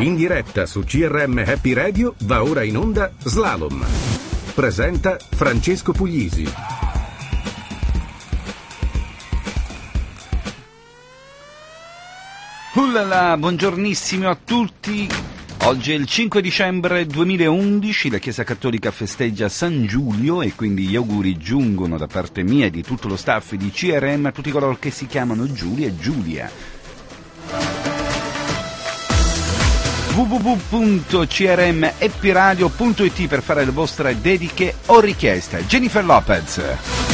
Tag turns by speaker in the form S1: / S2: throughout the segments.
S1: In diretta su CRM Happy Radio va ora in onda Slalom. Presenta Francesco Puglisi.
S2: Ullala, buongiornissimo a tutti. Oggi è il 5 dicembre 2011, la Chiesa Cattolica festeggia San Giulio e quindi gli auguri giungono da parte mia e di tutto lo staff di CRM a tutti coloro che si chiamano Giulia e Giulia. www.crmhappyradio.it per fare le vostre dediche o richieste. Jennifer Lopez.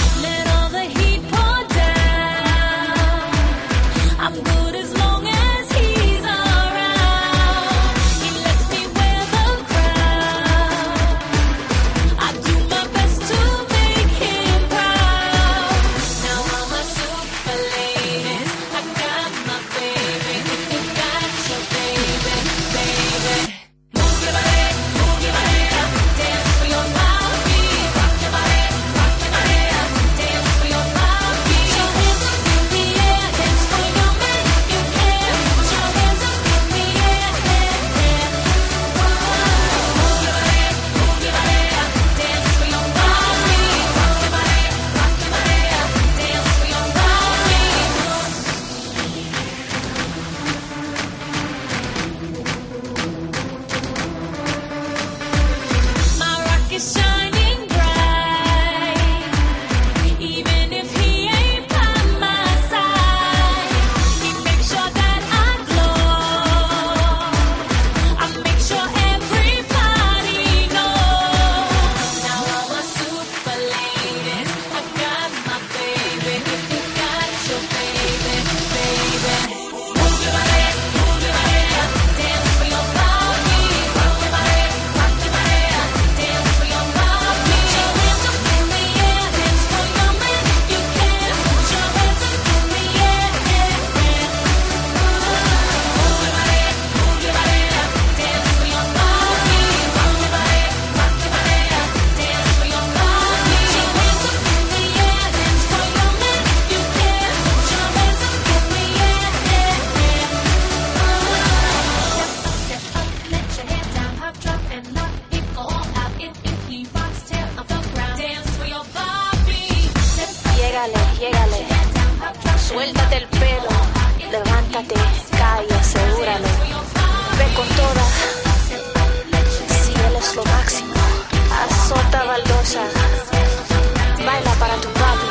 S3: Llégale, suéltate el pelo, levántate, cae, asegúralo, ve con toda, si él es lo máximo, azota baldosa, baila para tu papi.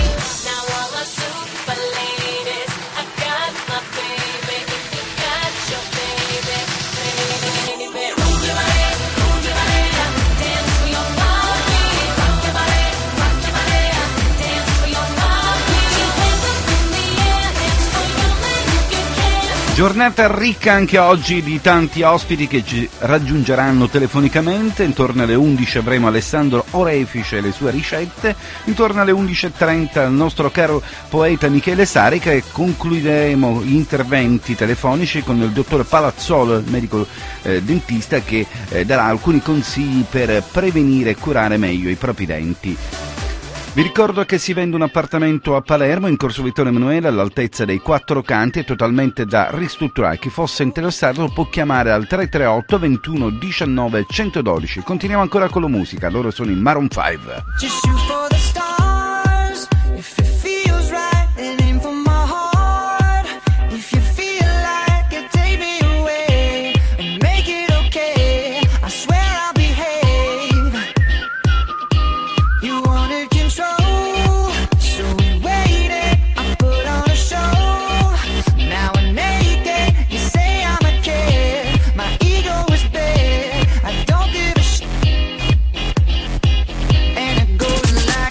S2: Giornata ricca anche oggi di tanti ospiti che ci raggiungeranno telefonicamente. Intorno alle 11 avremo Alessandro Orefice e le sue ricette, intorno alle 11.30 il nostro caro poeta Michele Sarica e concluderemo gli interventi telefonici con il dottor Palazzolo, il medico dentista, che darà alcuni consigli per prevenire e curare meglio i propri denti. Vi ricordo che si vende un appartamento a Palermo in Corso Vittorio Emanuele all'altezza dei Quattro Canti, è totalmente da ristrutturare. Chi fosse interessato può chiamare al 338 21 19 112. Continuiamo ancora con la musica, loro sono i Maroon 5.
S4: And it goes like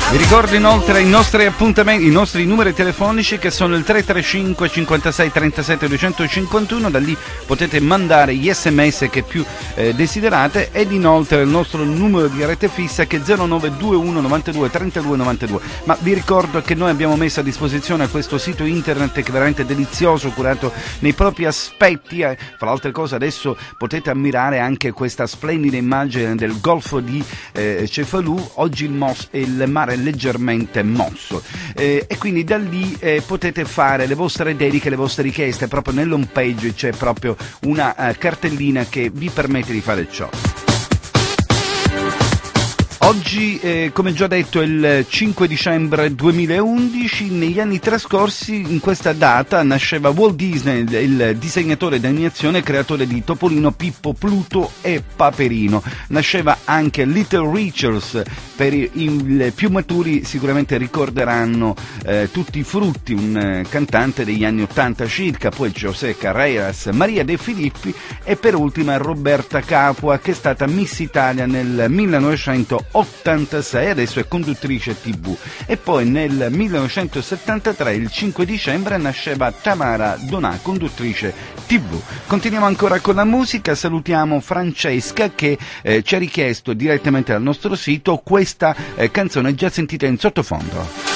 S2: Vi ricordo inoltre i nostri appuntamenti, i nostri numeri telefonici che sono il 335 56 37 251, da lì potete mandare gli sms che più desiderate, ed inoltre il nostro numero di rete fissa che è 0921 92 32 92. Ma vi ricordo che noi abbiamo messo a disposizione questo sito internet che è veramente delizioso, curato nei propri aspetti, fra altre cose adesso potete ammirare anche questa splendida immagine del golfo di Cefalù. Oggi il mare è leggermente mosso, e quindi da lì potete fare le vostre dediche, le vostre richieste. Proprio nell'home page c'è proprio una cartellina che vi permette di fare ciò. Oggi, come già detto, è il 5 dicembre 2011. Negli anni trascorsi, in questa data, nasceva Walt Disney, il disegnatore d'animazione, creatore di Topolino, Pippo, Pluto e Paperino. Nasceva anche Little Richards. Per i più maturi sicuramente ricorderanno Tutti i Frutti, un cantante degli anni 80 circa, poi José Carreras, Maria De Filippi e per ultima Roberta Capua, che è stata Miss Italia nel 1986, adesso è conduttrice TV. E poi nel 1973, il 5 dicembre, nasceva Tamara Donà, conduttrice TV. Continuiamo ancora con la musica, salutiamo Francesca che ci ha richiesto direttamente dal nostro sito questa canzone già sentita in sottofondo.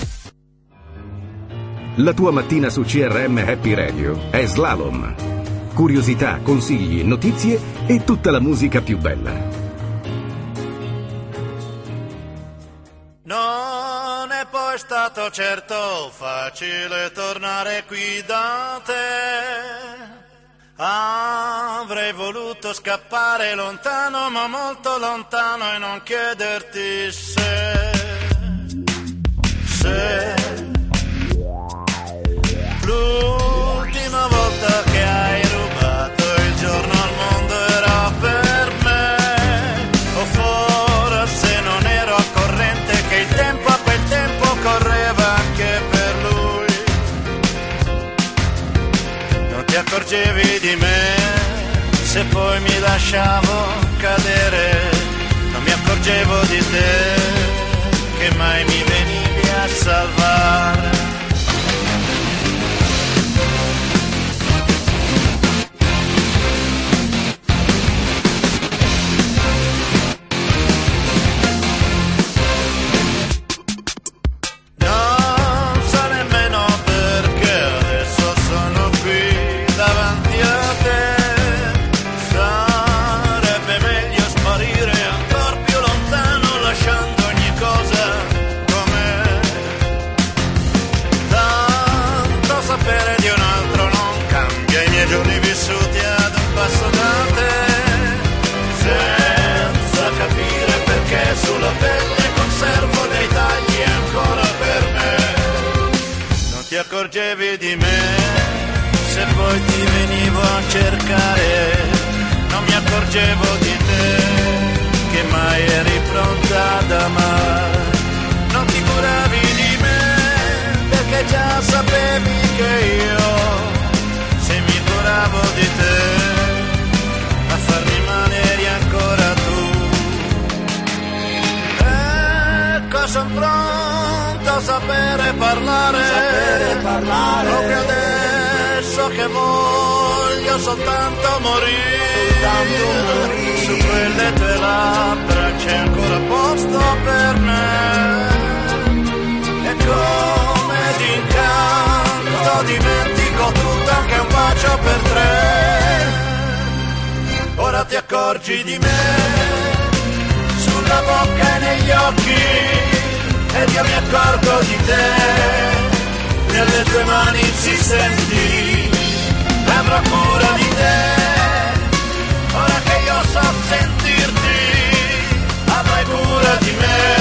S1: La tua mattina su CRM Happy Radio è Slalom. Curiosità, consigli, notizie e tutta la musica più bella.
S4: Non è poi stato certo facile tornare qui da te. Avrei voluto scappare lontano, ma molto lontano, e non chiederti se l'ultima volta che hai rubato il giorno al mondo era per me, o forse non ero al corrente che il tempo a quel tempo correva anche per lui. Non ti accorgevi di me se poi mi lasciavo cadere, non mi accorgevo di te che mai mi venivi a salvare. Sulla pelle conservo dei tagli ancora per me. Non ti accorgevi di me se poi ti venivo a cercare. Non mi accorgevo di te che mai eri pronta ad amare. Non ti curavi di me perché già sapevi che io, se mi curavo di te, a far rimanere ancora tu. Sono pronto a sapere parlare, proprio adesso che voglio soltanto morire. Su quelle tue labbra c'è ancora posto per me, e come d'incanto dimentico tutto, anche un bacio per tre. Ora ti accorgi di me sulla bocca e negli occhi, ed io mi accorgo di te, nelle tue mani si senti, avrò cura di te, ora che io so sentirti, avrai cura di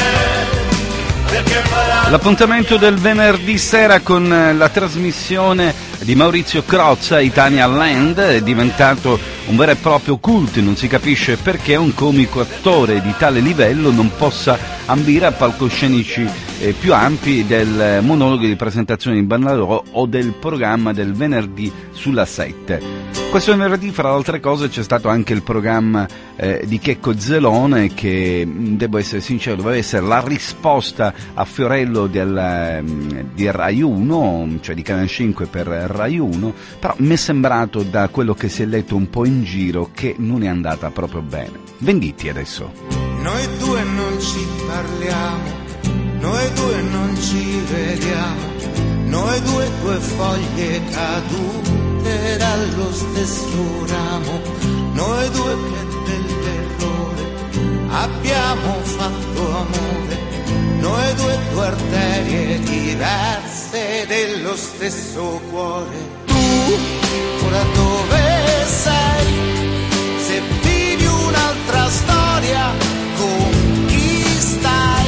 S4: me, perché farai...
S2: L'appuntamento del venerdì sera con la trasmissione di Maurizio Crozza, Italian Land, è diventato un vero e proprio cult, non si capisce perché un comico attore di tale livello non possa ambire a palcoscenici più ampi del monologo di presentazione di Ballarò o del programma del venerdì sulla 7. Questo venerdì, fra le altre cose, c'è stato anche il programma di Checco Zelone che, devo essere sincero, doveva essere la risposta a Fiorello di Rai 1, cioè di Canale 5 per Rai 1, però mi è sembrato, da quello che si è letto un po' in giro, che non è andata proprio bene. Venditti adesso.
S5: Noi due non ci parliamo, noi due non ci vediamo, noi due foglie cadute dallo stesso ramo, noi due che dell'errore abbiamo fatto amore, noi due arterie diverse dello stesso cuore. Tu ora dove sei? Se vivi un'altra storia, con chi stai?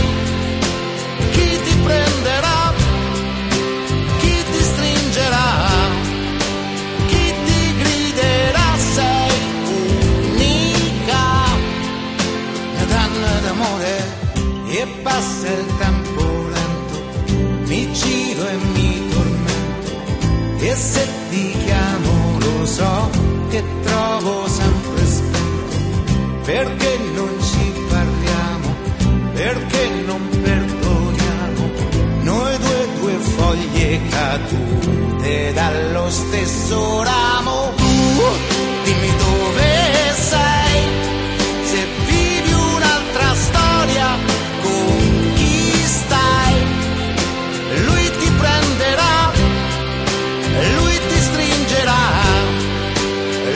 S5: Chi ti prenderà? Chi ti stringerà? Chi ti griderà? Sei unica, danna d'amore, e passa il tempo lento, mi giro e mi tormento, e se ti chiamo lo so che trovo sempre spento, perché non ci parliamo, perché non perdoniamo, noi due foglie cadute dallo stesso ramo. Dimmi dove sei, se vivi un'altra storia, con chi stai? Lui ti prenderà, lui ti stringerà,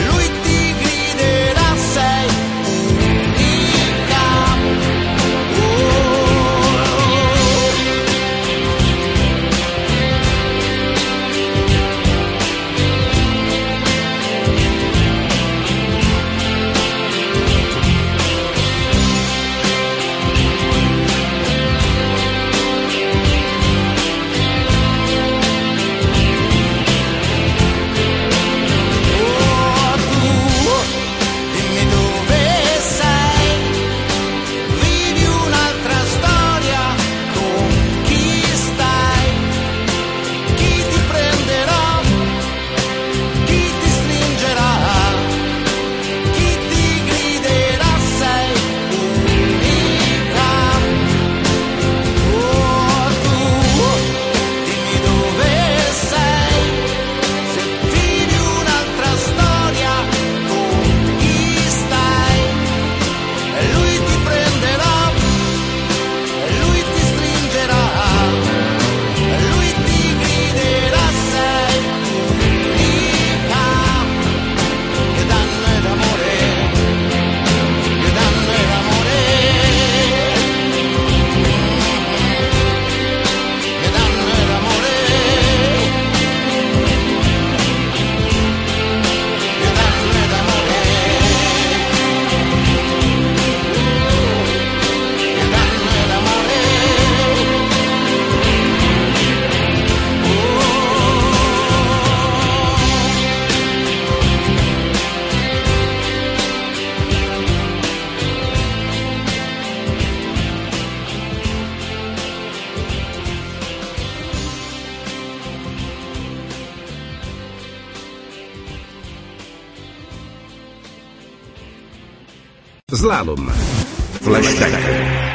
S1: Slalom. Flashback.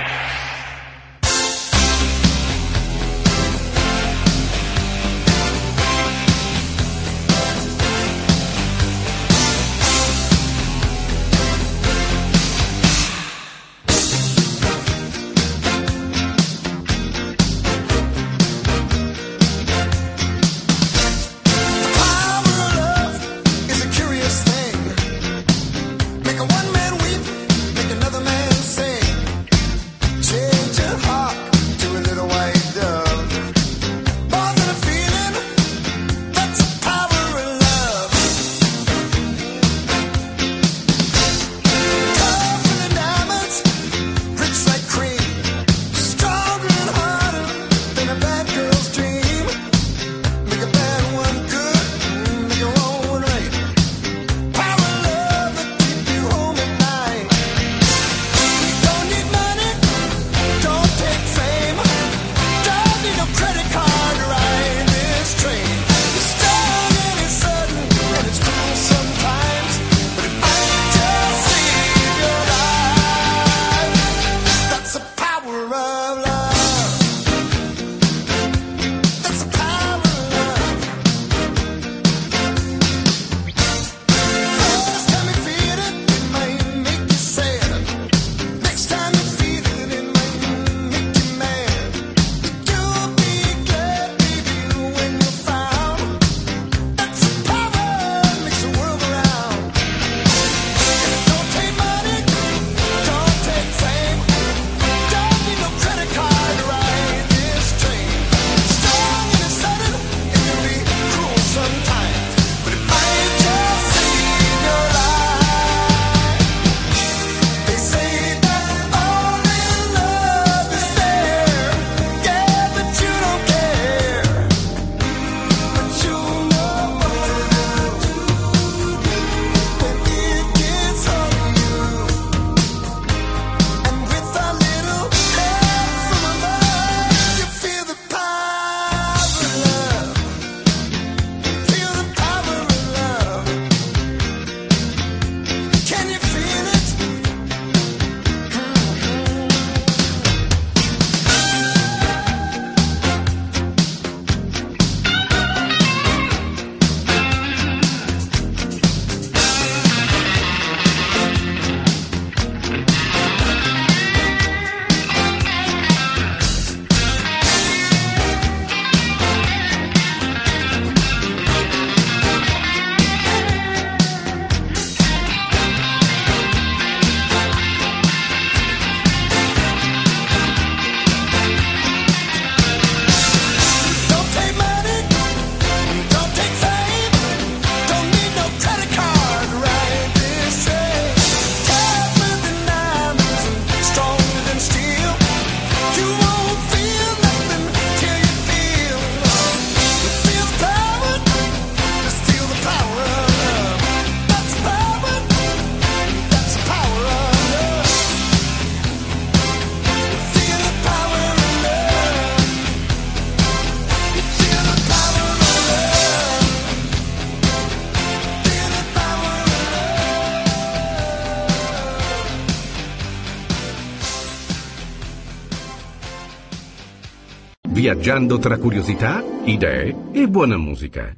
S1: Viaggiando tra curiosità, idee e buona musica.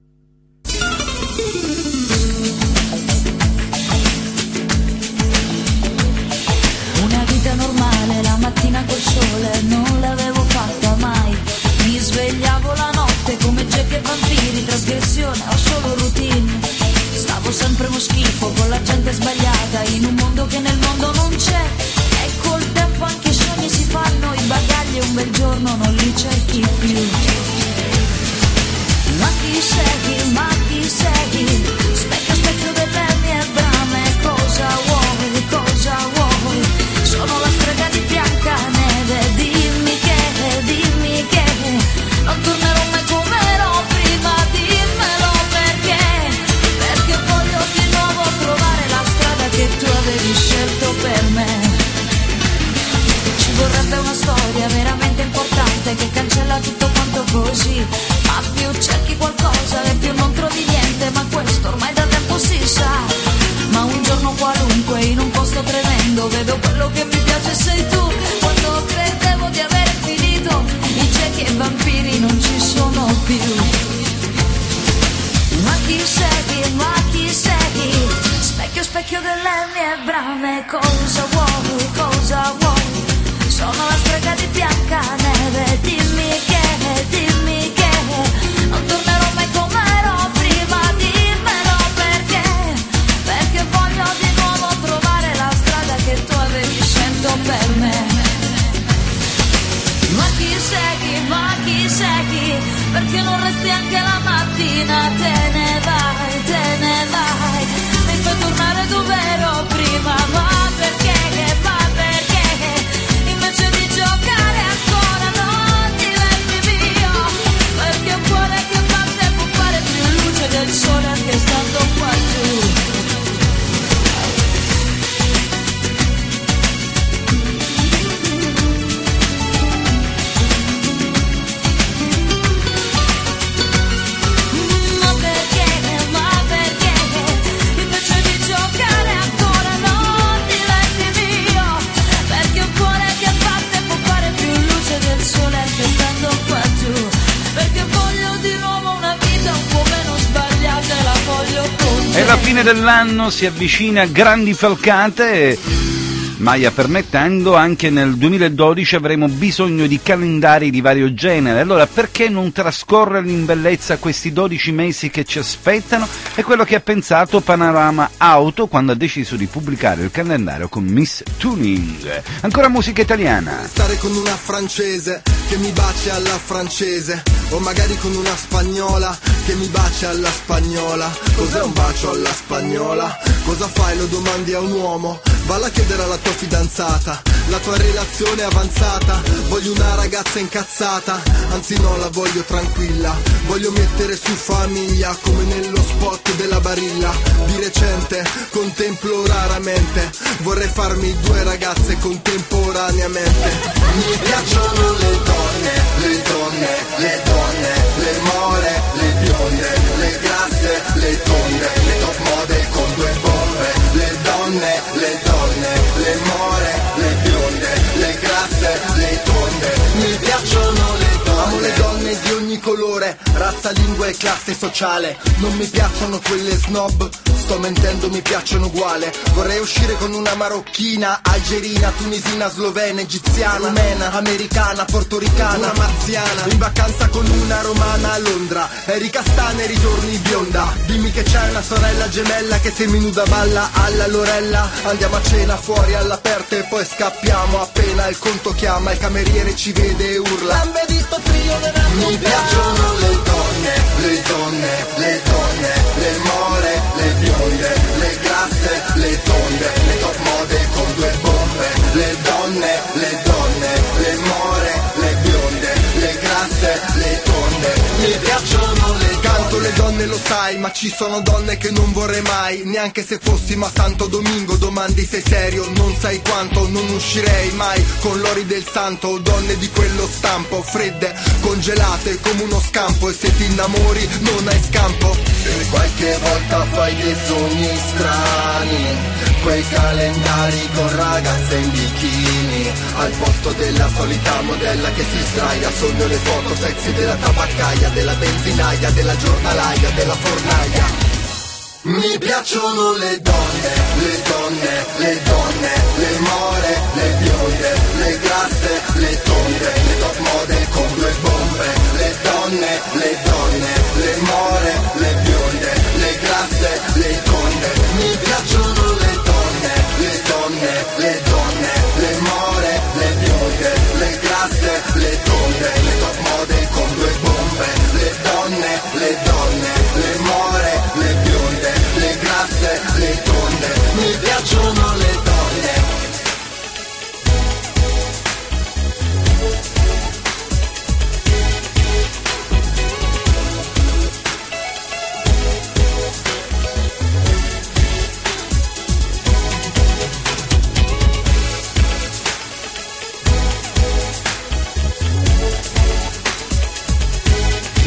S6: Una vita normale, la mattina col sole, non l'avevo fatta mai. Mi svegliavo la notte come Jack e vampiri, trasgressione o solo routine. Stavo sempre uno schifo con la gente sbagliata, in un mondo che nel mondo non c'è. E col tempo anche i sogni si fanno, i bagagli e un bel giorno non li cerchi più. Ma chi sei, ma chi sei? Specchio, specchio delle mie brame, cosa vuoi, cosa vuoi? Sono la strega di Biancaneve, dimmi che non tornerò mai come ero prima, dimmelo perché. Perché voglio di nuovo trovare la strada che tu avevi scelto per me. Ci vorrebbe una storia veramente importante che chi sei? Specchio, specchio delle mie brame, cosa vuoi, cosa vuoi? Sono la strega di Biancaneve, dimmi che non tornerò mai come ero prima, dimmelo perché voglio di nuovo trovare la strada che tu avevi scelto per me. Ma chi sei, perché non resti anche la mattina, te ne vai, mi fai tornare dove ero prima, ma perché, invece di giocare ancora non diventi mio, perché un cuore che batte può fare più luce del sole anche stando qua giù.
S2: E la fine dell'anno si avvicina a grandi falcate, Maya permettendo, anche nel 2012 avremo bisogno di calendari di vario genere. Allora perché non trascorrere in bellezza questi 12 mesi che ci aspettano? È quello che ha pensato Panorama Auto quando ha deciso di pubblicare il calendario con Miss Tuning. Ancora musica italiana.
S7: Stare con una francese che mi bacia alla francese, o magari con una spagnola che mi bacia alla spagnola. Cos'è un bacio alla spagnola? Cosa fai? Lo domandi a un uomo? Valla a chiedere alla tua fidanzata, la tua relazione è avanzata. Voglio una ragazza incazzata, anzi no, la voglio tranquilla. Voglio mettere su famiglia come nello spot della Barilla. Di recente contemplo raramente, vorrei farmi 2 ragazze contemporaneamente. Mi piacciono le donne, le donne, le donne, le more, le bionde, le grasse, le tonde, le top model con 2 bombe. Le donne, le donne, le more, le bionde, le grasse, le tonde. Mi piacciono le donne. Amo le donne di ogni colore, razza, lingua e classe sociale. Non mi piacciono quelle snob, sto mentendo, mi piacciono uguale. Vorrei uscire con una marocchina, algerina, tunisina, slovena, egiziana, rumena, americana, portoricana, una marziana. In vacanza con una romana a Londra, eri castana e ritorni bionda. Dimmi che c'è una sorella gemella che seminuda balla alla Lorella. Andiamo a cena fuori all'aperto e poi scappiamo appena il conto chiama. Il cameriere ci vede e urla: mi piacciono le donne, le donne, le donne, le more, le bionde, le grasse, le tonde, le top model con 2 bombe. Le donne, le donne, le more, le bionde, le grasse, le tonde. Mi piacciono le canto le donne, lo sai, ma ci sono donne che non vorrei mai, neanche se fossimo a Santo Domingo. Domandi sei serio, non sai quanto, non uscirei mai con l'ori del santo. Donne di quello stampo, fredde, congelate come uno scampo, e se ti innamori non hai scampo. E qualche volta fai dei sogni strani, quei calendari con ragazze in bikini, al posto della solita modella che si sdraia. Sogno le foto sexy della tabaccaia, della benzinaia, della giornalaia, della fornaia. Mi piacciono le donne, le donne, le donne, le more, le bionde, le grasse, le tonde, le top model con 2 bombe. Le donne, le donne, le more, le bionde, le grasse, le tonde. Mi piacciono le donne, le donne, le donne, le more, le bionde, le grasse, le tonde, le top model con 2 bombe. Le donne, le donne, le more, le bionde, le grasse, le tonde. Mi piacciono le donne.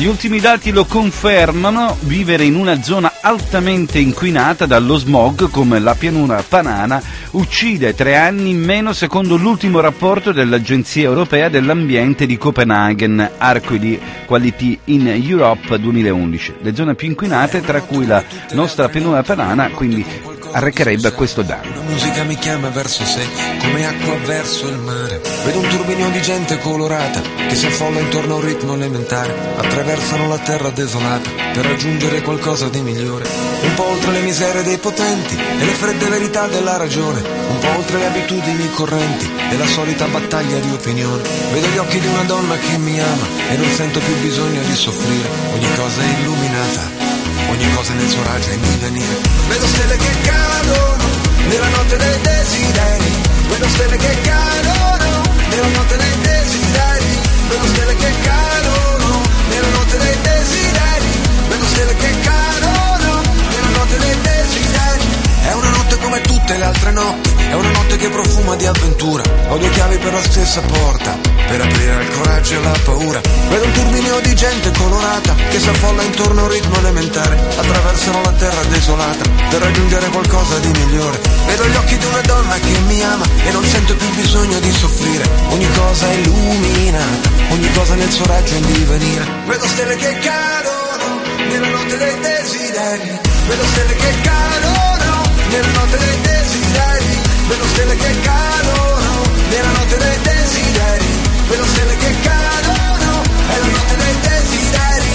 S2: ultimi dati lo confermano: vivere in una zona altamente inquinata dallo smog come la pianura padana uccide 3 anni in meno secondo l'ultimo rapporto dell'Agenzia Europea dell'Ambiente di Copenaghen, Arcadi Quality in Europe 2011. Le zone più inquinate, tra cui la nostra pianura padana, quindi arrecherebbe questo danno.
S8: La musica mi chiama verso sé, come acqua verso il mare. Vedo un turbinio di gente colorata che si affolla intorno a un ritmo elementare. Attraversano la terra desolata per raggiungere qualcosa di migliore. Un po' oltre le miserie dei potenti e le fredde verità della ragione. Un po' oltre le abitudini correnti e la solita battaglia di opinione. Vedo gli occhi di una donna che mi ama e non sento più bisogno di soffrire. Ogni cosa è illuminata, ogni cosa nel suo raggio è in divenire. Vedo stelle che cadono nella notte dei desideri. Vedo stelle che cadono nella notte dei desideri. Vedo stelle che cadono nella notte dei desideri. Vedo stelle che cadono nella notte dei desideri. È una notte come tutte le altre notti, è una notte che profuma di avventura. Ho 2 chiavi per la stessa porta, per aprire il coraggio e la paura. Vedo un turbinio di gente colorata che si affolla intorno a un ritmo elementare. Attraversano la terra desolata per raggiungere qualcosa di migliore. Vedo gli occhi di una donna che mi ama e non sento più bisogno di soffrire. Ogni cosa è illuminata, ogni cosa nel suo raggio in divenire. Vedo stelle che cadono nella notte dei desideri. Vedo stelle che cadono nella notte dei desideri. Vedo stelle che cadono nella notte dei desideri. Vedo stelle che cadono, è la notte dei desideri.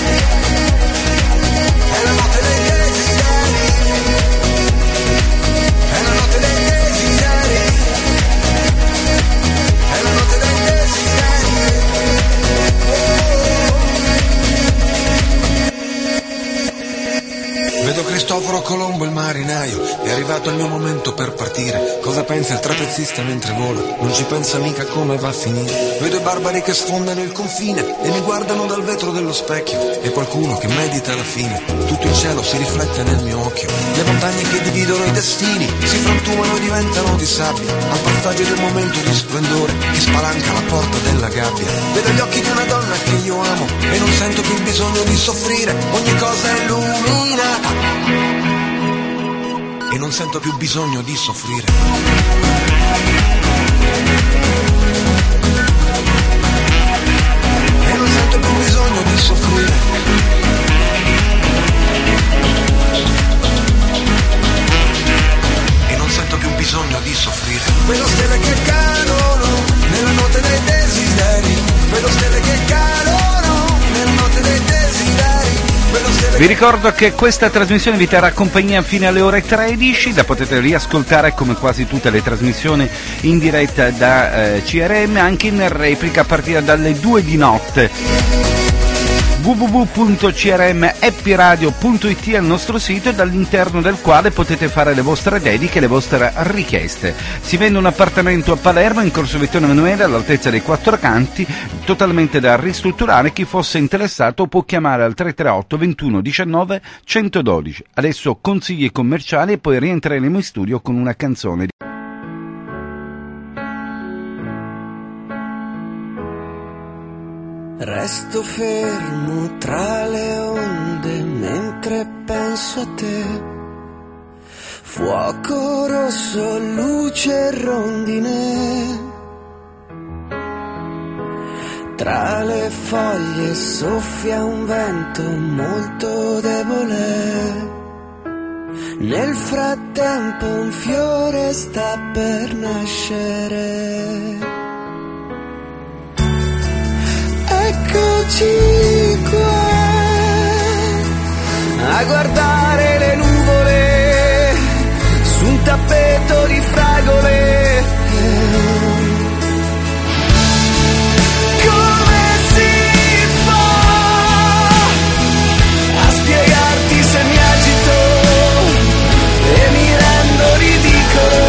S8: È la notte dei desideri. È la notte dei desideri. È la notte dei desideri. Vedo Cristoforo Colombo il marinaio, è arrivato il mio momento per partire. Cosa pensa il trapezzista mentre vola? Non ci pensa mica come va a finire. Vedo i barbari che sfondano il confine e mi guardano dal vetro dello specchio. E qualcuno che medita la fine, tutto il cielo si riflette nel mio occhio. Le montagne che dividono i destini si frantumano e diventano di sabbia al passaggio del momento di splendore che spalanca la porta della gabbia. Vedo gli occhi di una donna che io amo e non sento più bisogno di soffrire. Ogni cosa è illuminata e non sento più bisogno di soffrire. E non sento più bisogno di soffrire. E non sento più bisogno di soffrire. Vedo stelle che cadono nella notte dei desideri. Vedo stelle che cadono nella notte dei desideri.
S2: Vi ricordo che questa trasmissione vi terrà compagnia fino alle ore 13, la potete riascoltare come quasi tutte le trasmissioni in diretta da CRM, anche in replica a partire dalle 2 di notte. www.crmhappyradio.it è il nostro sito, dall'interno del quale potete fare le vostre dediche, le vostre richieste. Si vende un appartamento a Palermo in corso Vittorio Emanuele all'altezza dei Quattro Canti, totalmente da ristrutturare. Chi fosse interessato può chiamare al 338 21 19 112. Adesso consigli commerciali e poi rientreremo in studio con una canzone.
S5: Resto fermo tra le onde mentre penso a te. Fuoco rosso, luce rondine. Tra le foglie soffia un vento molto debole. Nel frattempo un fiore sta per nascere. Eccoci qua a guardare le nuvole su un tappeto di fragole. Come si fa a spiegarti se mi agito e mi rendo ridicolo?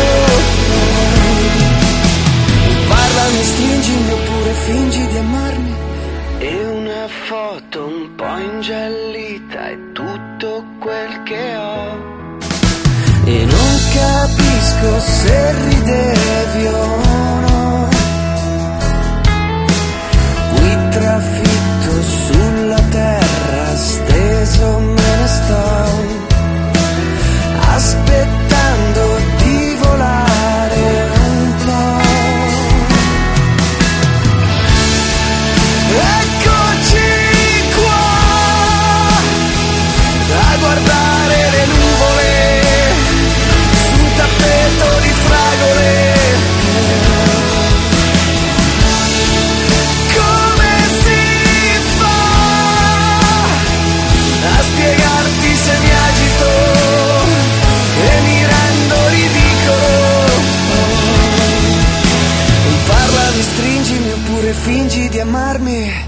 S5: Parlami, stringimi oppure fingi di amarmi. E una foto un po' ingiallita è tutto quel che ho. E non capisco se ridevi o no. Qui trafitto sulla terra guardare le nuvole su un tappeto di fragole. Come si fa a spiegarti se mi agito e mi rendo ridicolo? Parlami, stringimi oppure fingi di amarmi.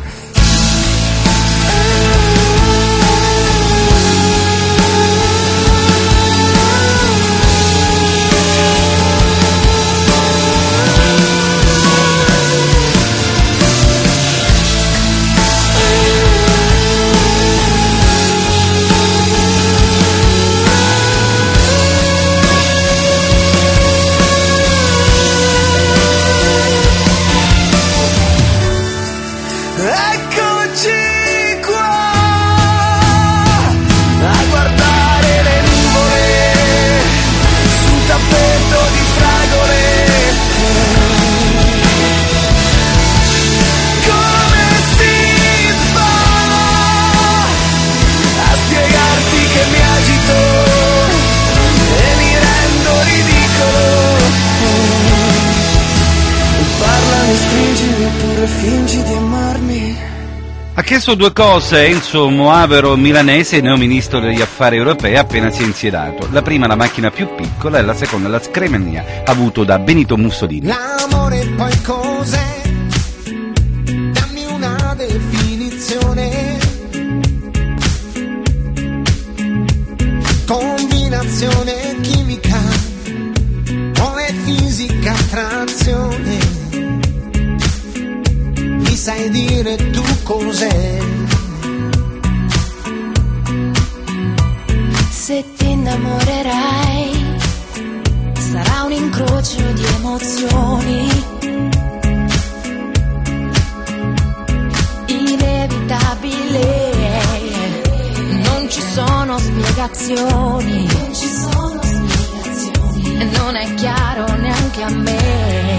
S5: Fingi di amarmi.
S2: Ha chiesto due cose Enzo Moavero Milanese, neoministro degli affari europei, appena si è insiedato. La prima la macchina più piccola e la seconda la scrivania avuto da Benito Mussolini.
S5: L'amore poi cos'è? Dammi una definizione. Combinazione chimica o è fisica attrazione? Mi sai dire tu cos'è?
S3: Se ti innamorerai sarà un incrocio di emozioni inevitabile, non ci sono spiegazioni, e non è chiaro neanche a me.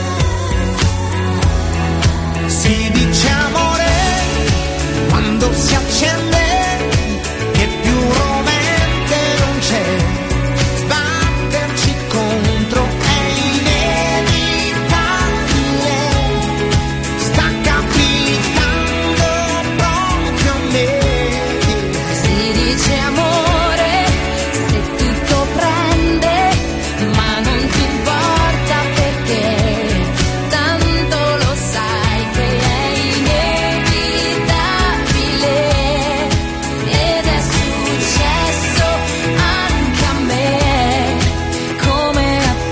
S5: Si dice amore quando si accende, che più rovente non c'è. Sbatterci contro è inevitabile, sta capitando proprio a me.
S3: Si dice amore se tutto prende, ma non ti importa perché tanto lo sai che è inevitabile, ed è successo anche a me come a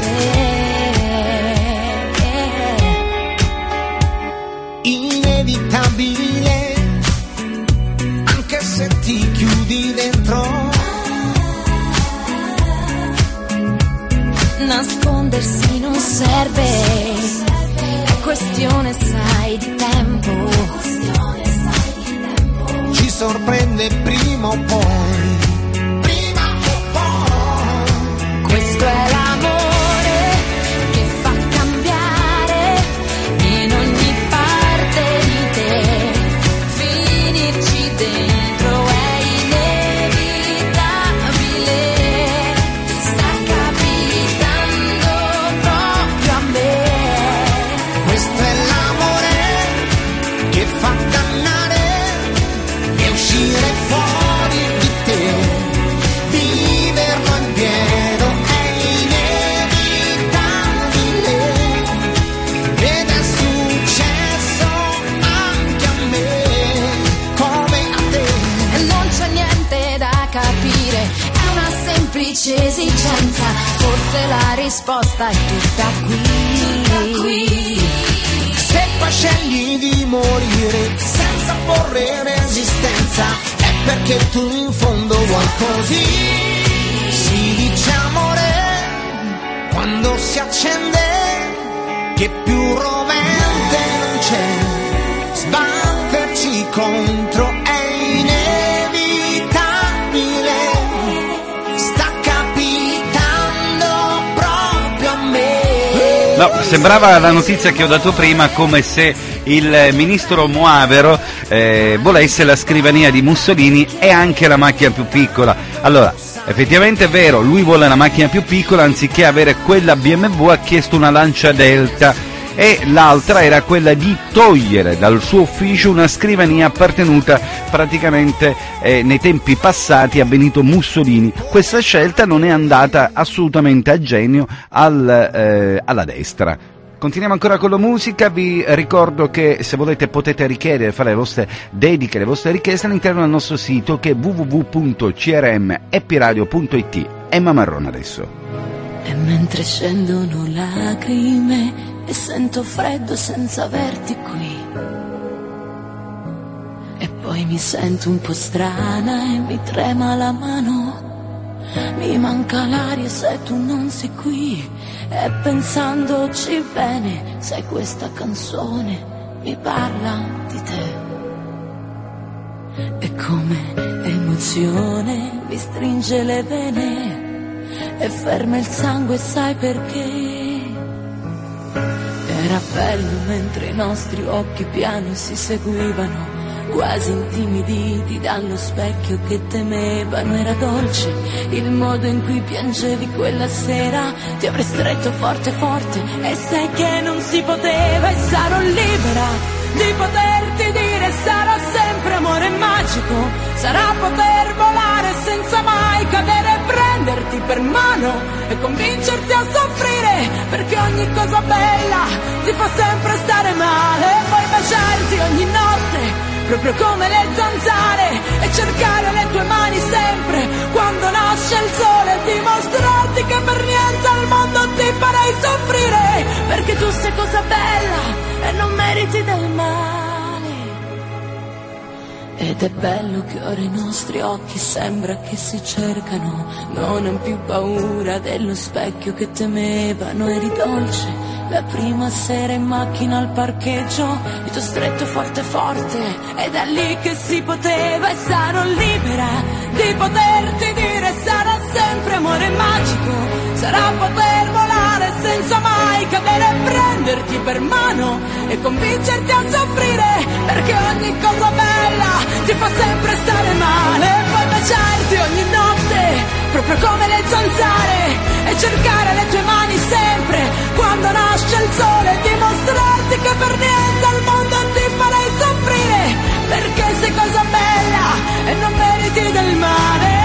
S3: te.
S5: Inevitabile, anche se ti chiudi dentro.
S3: Nascondersi non serve, è questione sai di tempo.
S5: Ci sorprende prima o poi.
S3: Questo è l'amore che fa cambiare in ogni parte di te. Finirci dentro è inevitabile, sta capitando proprio a me.
S5: Questo è l'amore che fa dannare e uscire fuori di te. Viverlo in pieno è inevitabile, ed è successo anche a me come a te.
S3: E non c'è niente da capire, è una semplice esigenza, forse la risposta è tutta qui.
S5: Se poi scegli di morire senza porre resistenza, è perché tu in fondo vuoi così. Si dice amore quando si accende, che più rovente non c'è. Sbatterci contro è inevitabile, sta capitando proprio a me.
S2: No, sembrava la notizia che ho dato prima come se il ministro Moavero volesse la scrivania di Mussolini e anche la macchina più piccola. Allora, effettivamente è vero, lui vuole la macchina più piccola, anziché avere quella BMW ha chiesto una Lancia Delta, e l'altra era quella di togliere dal suo ufficio una scrivania appartenuta praticamente nei tempi passati a Benito Mussolini. Questa scelta non è andata assolutamente a genio alla destra. Continuiamo ancora con la musica, vi ricordo che se volete potete richiedere, fare le vostre dediche, le vostre richieste all'interno del nostro sito che è www.crm-epiradio.it. Emma Marrone adesso.
S6: E mentre scendono lacrime e sento freddo senza averti qui, e poi mi sento un po' strana e mi trema la mano, mi manca l'aria se tu non sei qui, e pensandoci bene, sai questa canzone mi parla di te, e come emozione mi stringe le vene e ferma il sangue, sai perché? Era bello mentre i nostri occhi piano si seguivano, quasi intimiditi dallo specchio che temevano. Era dolce il modo in cui piangevi quella sera, ti avrei stretto forte forte e sai che non si poteva, e sarò libera di poterti dire sarà sempre amore magico, sarà poter volare senza mai cadere, prenderti per mano e convincerti a soffrire, perché ogni cosa bella ti fa sempre stare male, e poi baciarti ogni notte proprio come le zanzare, e cercare le tue mani sempre quando nasce il sole, e dimostrarti che per niente al mondo ti farei soffrire, perché tu sei cosa bella e non meriti del male. Ed è bello che ora i nostri occhi sembra che si cercano, non ho più paura dello specchio che temevano. Eri dolce la prima sera in macchina al parcheggio, ti ho stretto forte forte ed è lì che si poteva, e sarò libera di poterti dire sarà sempre amore magico, sarà poter volare senza mai cadere, prenderti per mano e convincerti a soffrire, perché ogni cosa bella ti fa sempre stare male, e poi baciarti ogni notte proprio come le zanzare, e cercare le tue mani sempre quando nasce il sole, e dimostrarti che per niente al mondo ti farei soffrire, perché sei cosa bella e non meriti del male.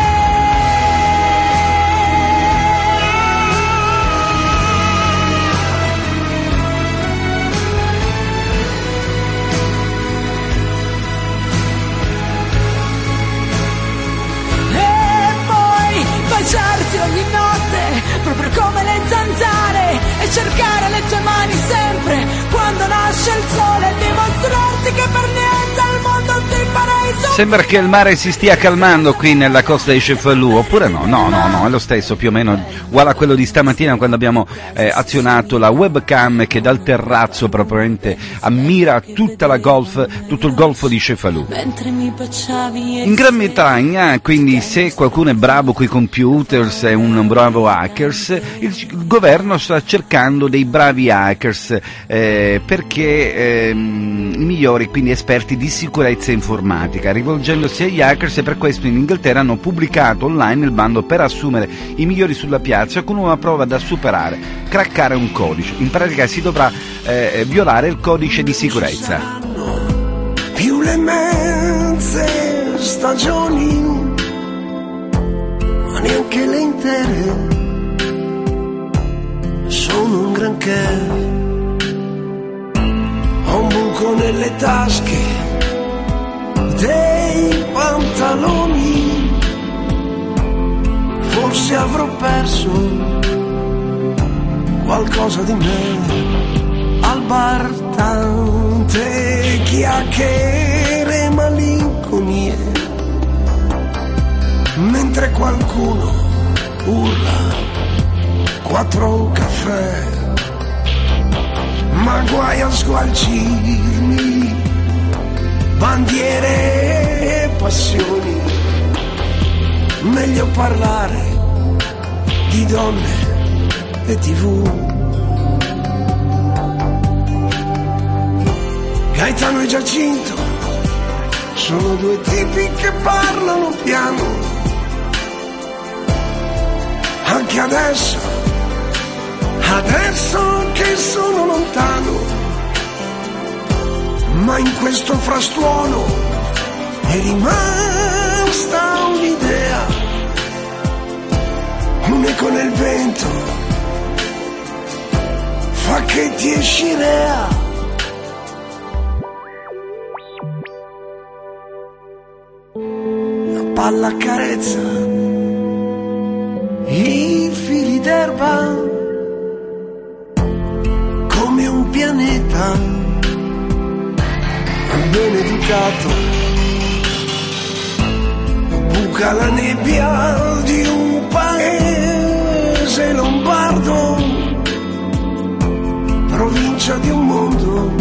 S6: Baciarti ogni notte proprio come le zanzare, e cercare le tue mani sempre quando nasce il sole, e dimostrarti che per niente al mondo ti farei soffrire.
S2: Sembra che il mare si stia calmando qui nella costa di Cefalù, oppure no? No, è lo stesso, più o meno uguale a quello di stamattina quando abbiamo azionato la webcam che dal terrazzo propriamente ammira tutto il golfo di Cefalù. In Gran Bretagna, quindi se qualcuno è bravo coi computers, è un bravo hackers, il governo sta cercando dei bravi hackers perché i migliori, quindi esperti di sicurezza informatica, rivolgendosi agli hackers, e per questo in Inghilterra hanno pubblicato online il bando per assumere i migliori sulla piazza con una prova da superare: craccare un codice. In pratica si dovrà violare il codice di sicurezza.
S9: Più le mezze stagioni, ma neanche le intere sono un granché. Ho un buco nelle tasche dei pantaloni, forse avrò perso qualcosa di me. Al bar tante chiacchiere, malinconie, mentre qualcuno urla 4 caffè. Ma guai a sgualcirmi bandiere e passioni, meglio parlare di donne e TV. Gaetano e Giacinto sono due tipi che parlano piano. Anche adesso che sono lontano, ma in questo frastuono è rimasta un'idea, un'eco nel vento fa che ti esci rea. La palla accarezza i fili d'erba come un pianeta ben educato, buca la nebbia di un paese lombardo, provincia di un mondo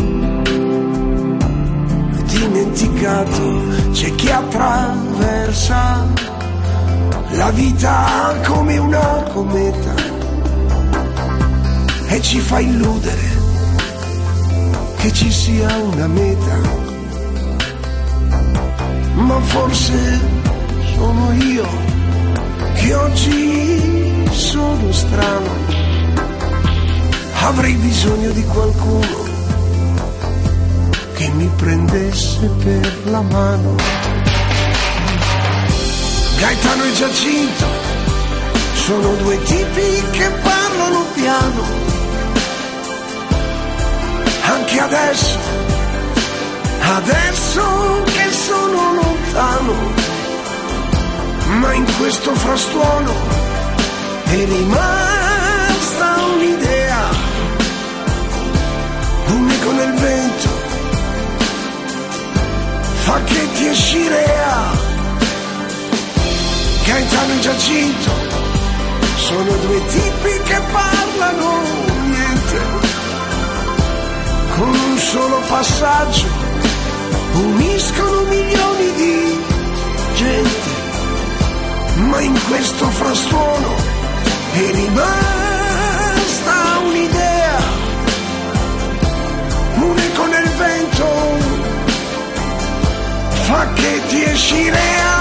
S9: dimenticato. C'è chi attraversa la vita come una cometa e ci fa illudere che ci sia una meta, ma forse sono io che oggi sono strano, avrei bisogno di qualcuno che mi prendesse per la mano. Gaetano e Giacinto sono due tipi che parlano piano. Anche adesso che sono lontano, ma in questo frastuono è rimasta un'idea, un'eco nel vento fa che ti esci rea. Gaetano e Giacinto sono due tipi che parlano niente, con un solo passaggio uniscono milioni di gente, ma in questo frastuono è rimasta un'idea, un'eco nel vento fa che ti esci rea.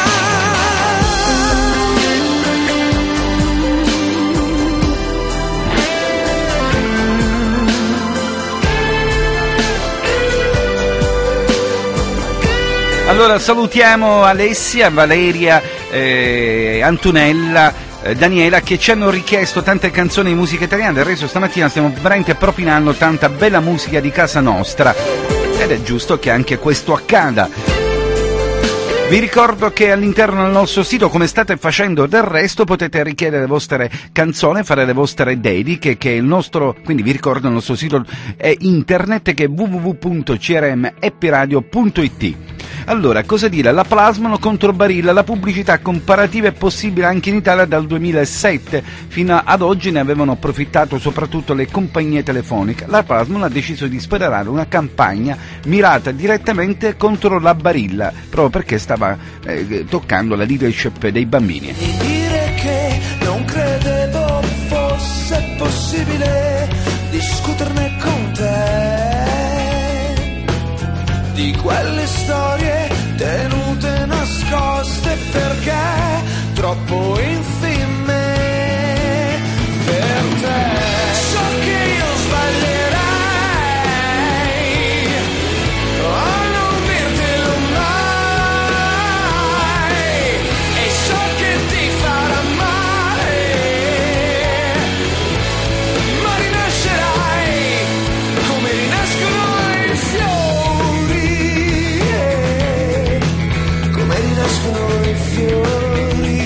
S2: Allora salutiamo Alessia, Valeria, Antonella, Daniela, che ci hanno richiesto tante canzoni di musica italiana. Del resto stamattina stiamo veramente propinando tanta bella musica di casa nostra ed è giusto che anche questo accada. Vi ricordo che all'interno del nostro sito, come state facendo del resto, potete richiedere le vostre canzoni, fare le vostre dediche, che è il nostro, quindi vi ricordo il nostro sito è internet, che è www.crmhappyradio.it. Allora, cosa dire? La plasmano contro Barilla, la pubblicità comparativa è possibile anche in Italia dal 2007. Fino ad oggi ne avevano approfittato soprattutto le compagnie telefoniche. La plasmano ha deciso di sperare una campagna mirata direttamente contro la Barilla, proprio perché stava toccando la leadership dei bambini.
S10: E dire che non credevo fosse possibile discuterne con te di quelle storie tenute nascoste perché troppo infime per te. So che io sbaglierei a non dirtelo mai e so che ti farà male, ma rinascerai come rinascono i fiori, come rinascono i fiori.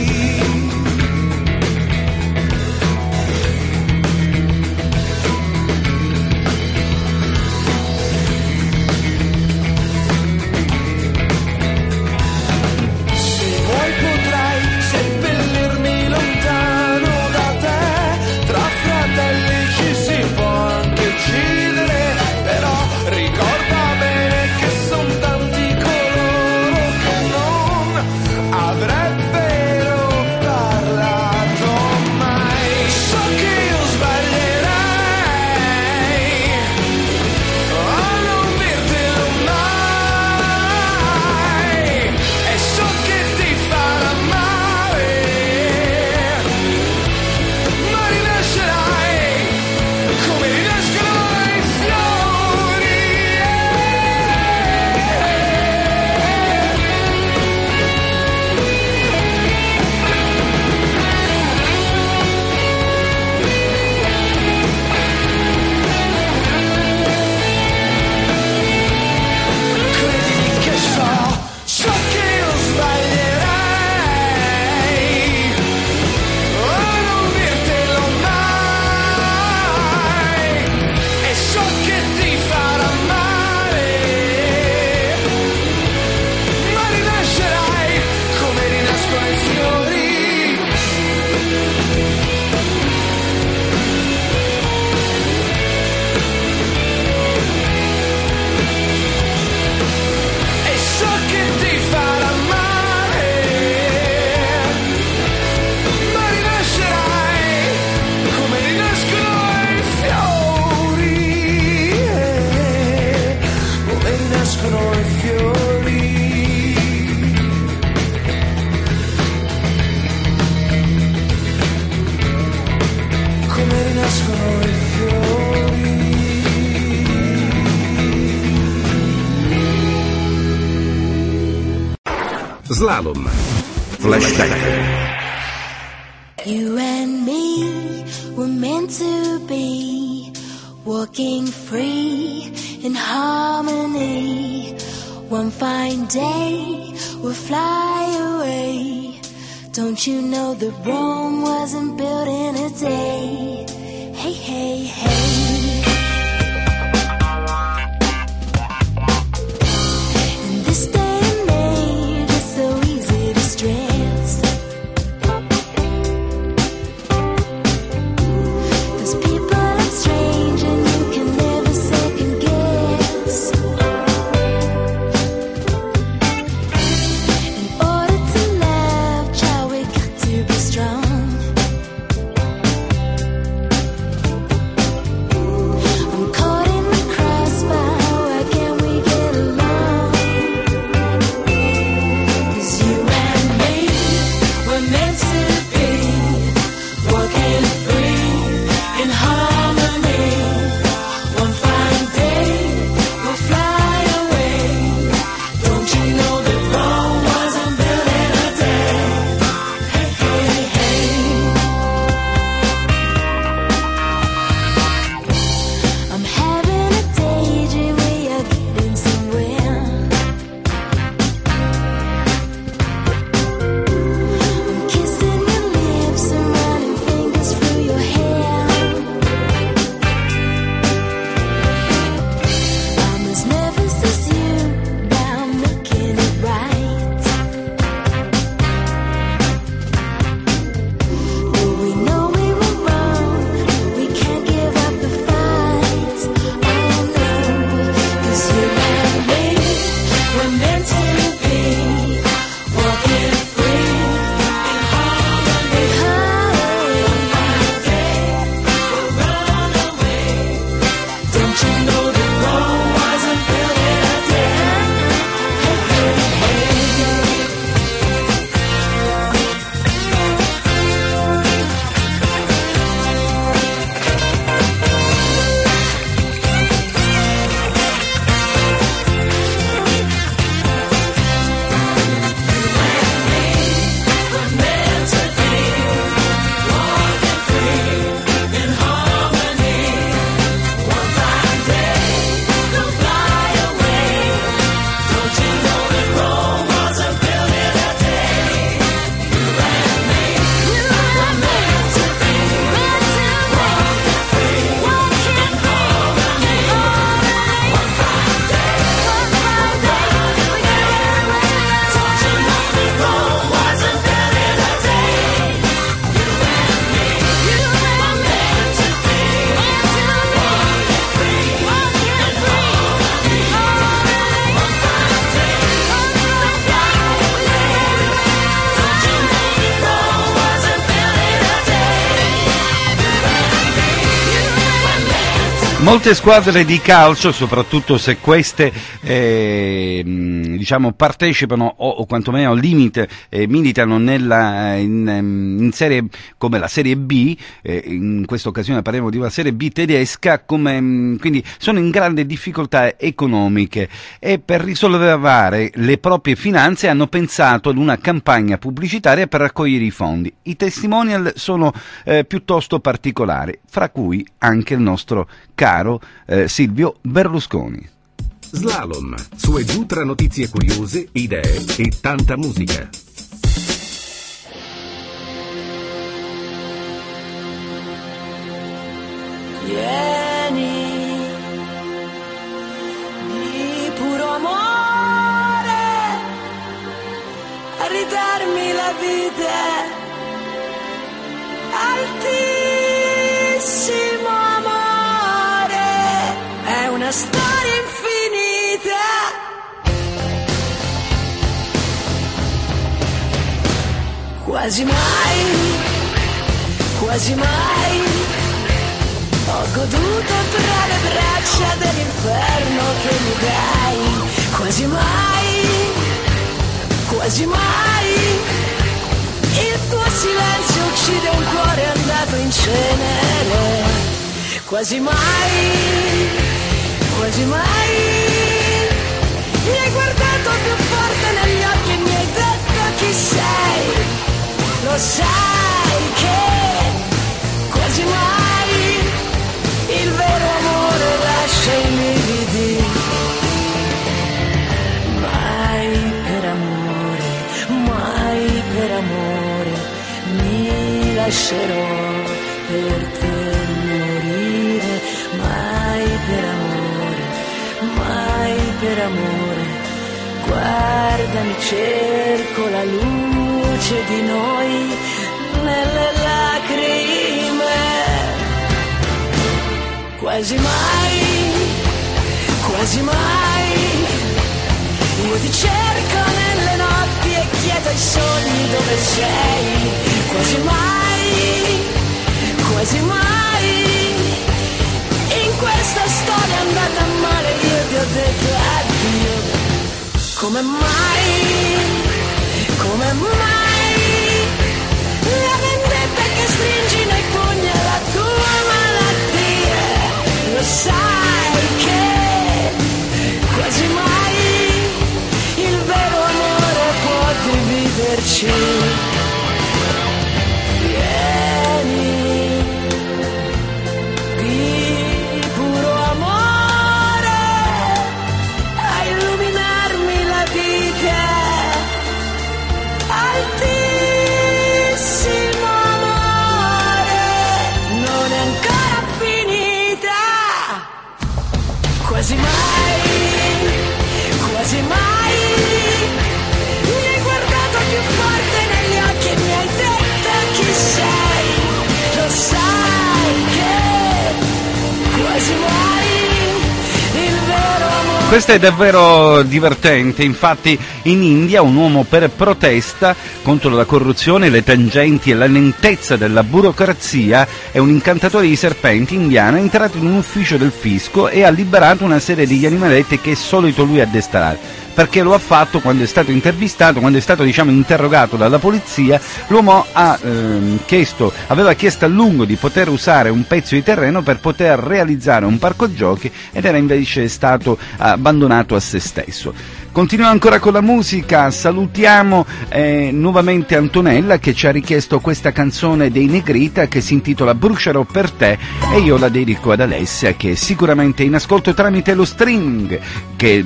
S1: Slalom. Flashback.
S6: You and me were meant to be, walking free in harmony. One fine day we'll fly away. Don't you know that Rome wasn't built in a day? Hey, hey, hey. In this day and age, it's so easy to stress. There's people act strange and you can never second guess. In order to love, child, we got to be strong. I'm caught in the crossfire, why can't we get along? 'Cause you and me were meant to be, walking free in harmony. One fine day we'll fly away. Don't you know that Rome wasn't built in a day? Hey, hey, hey. I'm having a daydream, we are getting somewhere. I'm kissing your lips and running fingers through your hair. I'm as nervous as you, but I'm making it right. But we know we were wrong, we can't give up the fight. Oh no, 'cause you and me were meant to be, walking free in harmony. We'll run away. Don't you know that Rome wasn't built in a day? Hey, hey, hey. We're meant to be, walking free in harmony. One fine day we'll fly away. Don't you know that Rome wasn't built in a day? You and me, we're meant to be, walking free in harmony. One fine day we'll run away. Don't you know that Rome wasn't built in a day? You and me, we're meant to be, walking free in harmony. One fine day we'll fly away. Don't you know that Rome wasn't built in a day?
S2: Molte squadre di calcio, soprattutto se queste diciamo partecipano o quantomeno al limite militano in serie come la Serie B, in questa occasione parliamo di una Serie B tedesca, quindi sono in grande difficoltà economiche e per risollevare le proprie finanze hanno pensato ad una campagna pubblicitaria per raccogliere i fondi. I testimonial sono piuttosto particolari, fra cui anche il nostro caro Silvio Berlusconi.
S1: Slalom, su e giù tra notizie curiose, idee e tanta musica.
S5: Vieni di puro amore a ridarmi la vita, altissimo amore, è una storia infinita. Quasi mai ho goduto tra le braccia dell'inferno che mi dai. Quasi mai il tuo silenzio uccide un cuore andato in cenere. Quasi mai mi hai guardato più forte negli occhi e mi hai detto
S6: chi sei, lo sai che quasi mai il vero amore lascia i lividi. Mai per amore mi lascerò per te morire. Mai per amore, guardami, cerco la luce di noi nelle lacrime. Quasi mai, io ti cerco nelle notti e chiedo ai sogni dove sei. Quasi mai, in questa storia è andata male, io ti ho detto addio. Come mai, la vendetta che stringi nei pugni è la tua malattia. Lo sai che quasi mai il vero amore può dividerci. Vieni di puro amore a illuminarmi la vita. Altissimo amore, non è ancora finita. Quasi mai mi hai guardato più forte negli occhi e mi hai detto chi sei. Lo sai che quasi mai il vero amore.
S2: Questo è davvero divertente, infatti in India un uomo per protesta contro la corruzione, le tangenti e la lentezza della burocrazia e un incantatore di serpenti indiano è entrato in un ufficio del fisco e ha liberato una serie di animaletti che è solito lui addestrare. Perché lo ha fatto quando è stato intervistato, quando è stato interrogato dalla polizia, l'uomo aveva chiesto a lungo di poter usare un pezzo di terreno per poter realizzare un parco giochi ed era invece stato abbandonato a se stesso. Continuiamo ancora con la musica, salutiamo nuovamente Antonella che ci ha richiesto questa canzone dei Negrita che si intitola Brucerò per te e io la dedico ad Alessia che è sicuramente in ascolto tramite lo streaming che è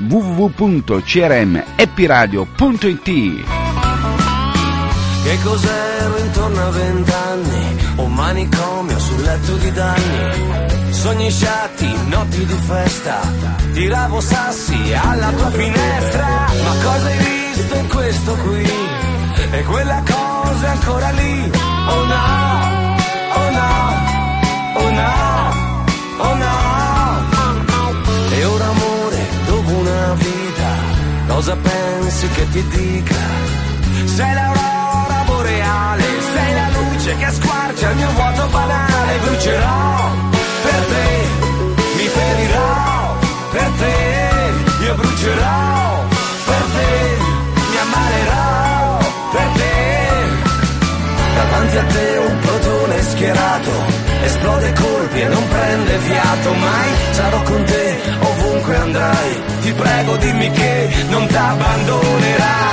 S2: www.crmhappyradio.it.
S11: Che cos'ero intorno a 20 anni, un manicomio sul letto di danni, sogni sciatti, notti di festa, tiravo sassi alla tua finestra. Ma cosa hai visto in questo qui? E quella cosa è ancora lì. Oh no, oh no, oh no, oh no. E ora amore, dopo una vita, cosa pensi che ti dica? Sei l'aurora boreale, sei la luce che squarcia il mio vuoto banale. Brucerò per te, mi ferirò per te, io brucerò per te, mi ammalerò per te. Davanti a te un protone schierato, esplode colpi e non prende fiato. Mai sarò con te ovunque andrai, ti prego dimmi che non t'abbandonerai.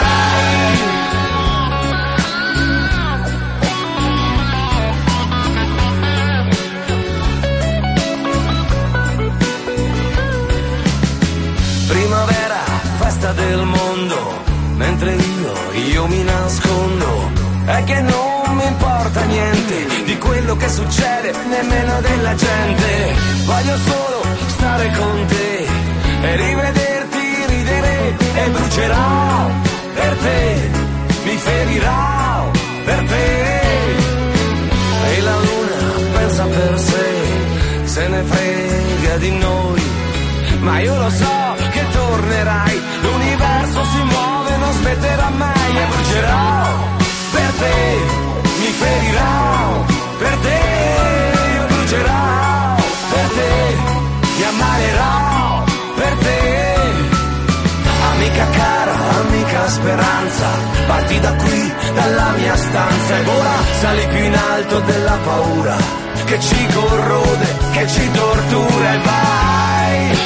S11: Primavera, festa del mondo, mentre io mi nascondo. È che non mi importa niente di quello che succede, nemmeno della gente. Voglio solo stare con te e rivederti ridere. E brucerò per te, mi ferirò per te. E la luna pensa per sé, se ne frega di noi. Ma io lo so che tornerai, l'universo si muove, non smetterà mai. E brucerò per te, mi ferirò per te, io brucerò per te, mi ammalerò per te. Amica cara, amica speranza, parti da qui, dalla mia stanza. E ora sali più in alto della paura che ci corrode, che ci tortura. E vai.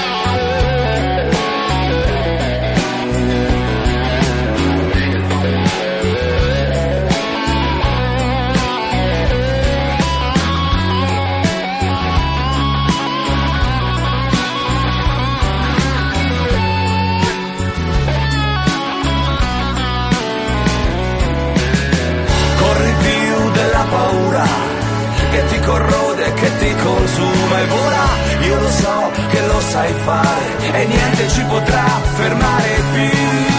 S11: che lo sai fare e niente ci potrà fermare più.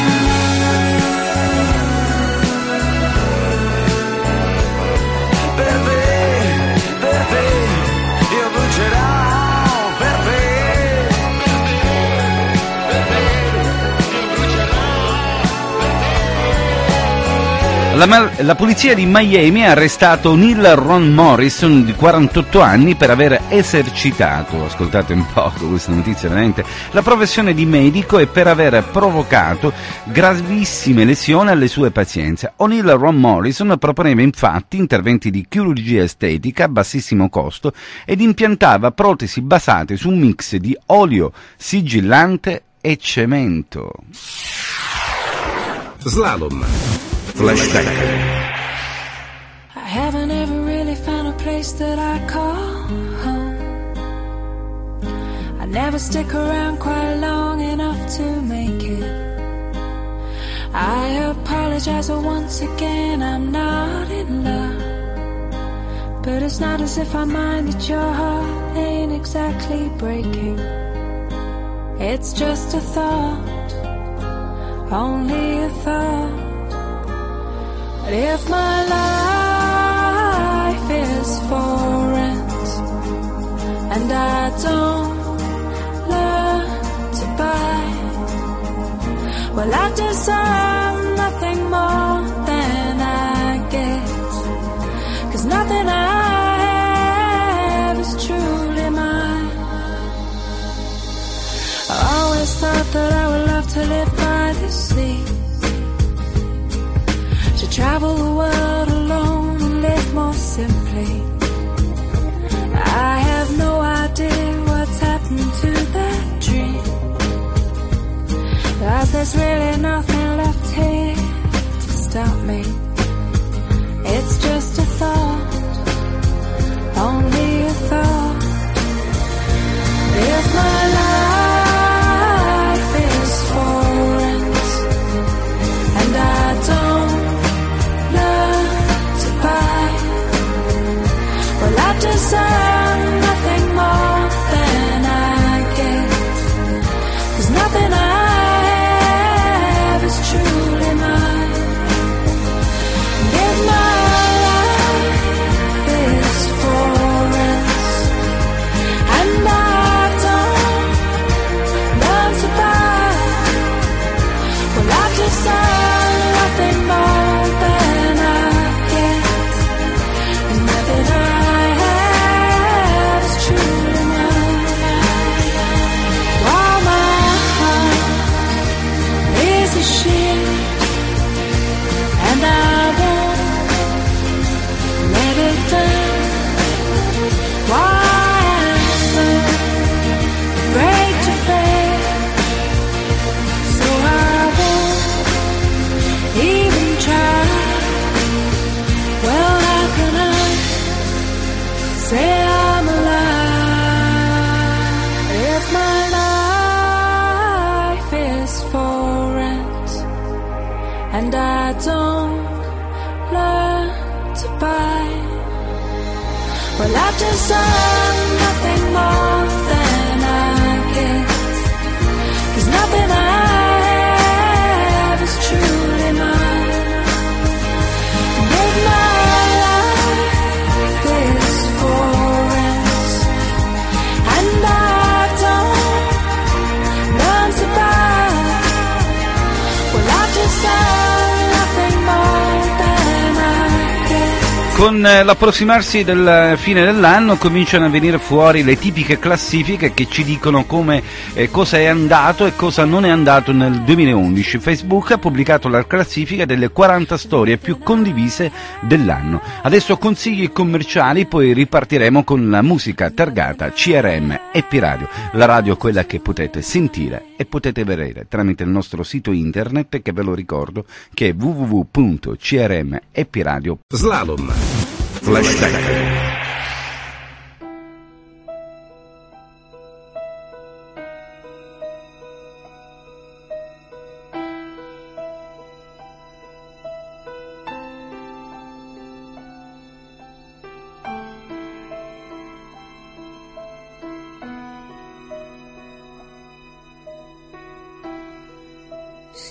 S11: Per te, io brucerò per te.
S2: La polizia di Miami ha arrestato Neil Ron Morrison di 48 anni per aver esercitato, ascoltate un po' questa notizia veramente, la professione di medico e per aver provocato gravissime lesioni alle sue pazienze. O'Neil Ron Morrison proponeva infatti interventi di chirurgia estetica a bassissimo costo ed impiantava protesi basate su un mix di olio sigillante e cemento.
S1: Slalom. Flashback.
S6: I haven't ever really found a place that I call home. I never stick around quite long enough to make it. I apologize, but once again I'm not in love. But it's not as if I mind that your heart ain't exactly breaking. It's just a thought, only a thought. But if my life is for rent and I don't learn to buy, well, I deserve nothing more than I get, 'cause nothing I have is truly mine. I always thought that I would love to live by the sea, to travel the world alone and live more simply. I have no idea what's happened to that dream, 'cause there's really nothing left here to stop me. It's just a thought, only a thought. If my life is for rent and I don't deserve nothing more than I get, 'cause nothing I have is truly mine. And if my life is for rent and I don't learn to buy, well, I deserve nothing more than I get, 'cause nothing I and I won't let it down. Why I'm so afraid to fail, so I won't even try. Well, how can I say I'm alive if my life is for rent and I don't learn to buy? Well, I deserve nothing more than I get, 'cause nothing I have is truly mine. And if my life is for rent and I don't learn to buy, well, I deserve nothing more than I get.
S2: Con l'approssimarsi del fine dell'anno cominciano a venire fuori le tipiche classifiche che ci dicono come cosa è andato e cosa non è andato nel 2011. Facebook ha pubblicato la classifica delle 40 storie più condivise dell'anno. Adesso consigli commerciali, poi ripartiremo con la musica targata CRM Happy Radio, la radio quella che potete sentire e potete vedere tramite il nostro sito internet, che ve lo ricordo, che è www.crmhappyradio.
S1: Slalom. Flashback.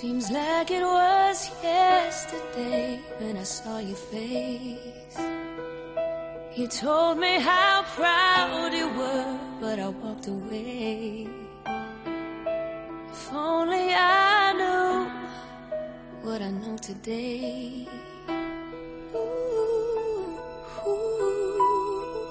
S6: Seems like it was yesterday when I saw your face. You told me how proud you were, but I walked away. If only I knew what I know today. Ooh, ooh.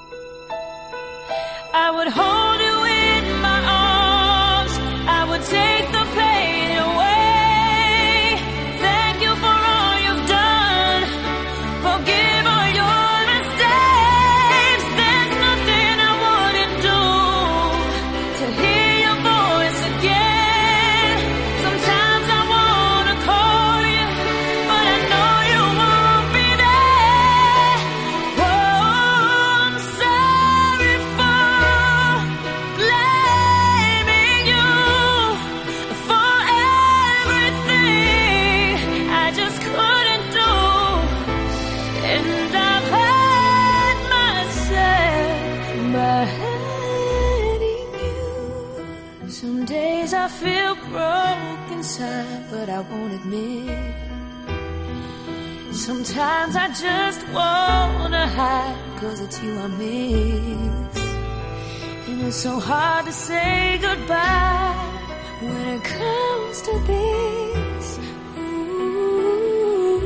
S6: I would hold you in my arms, I would take the pain away. Thank you for all you've done, forgive all your mistakes. There's nothing I wouldn't do to hear your voice again. Sometimes I wanna call you, but I know you won't be there. Oh, I'm sorry for blaming you for everything I just couldn't do. And I've hurt myself by hurting you. Some days I feel broke inside, but I won't admit. Sometimes I just wanna hide, 'cause it's you I miss. And it's so hard to say goodbye when it comes to this. Ooh.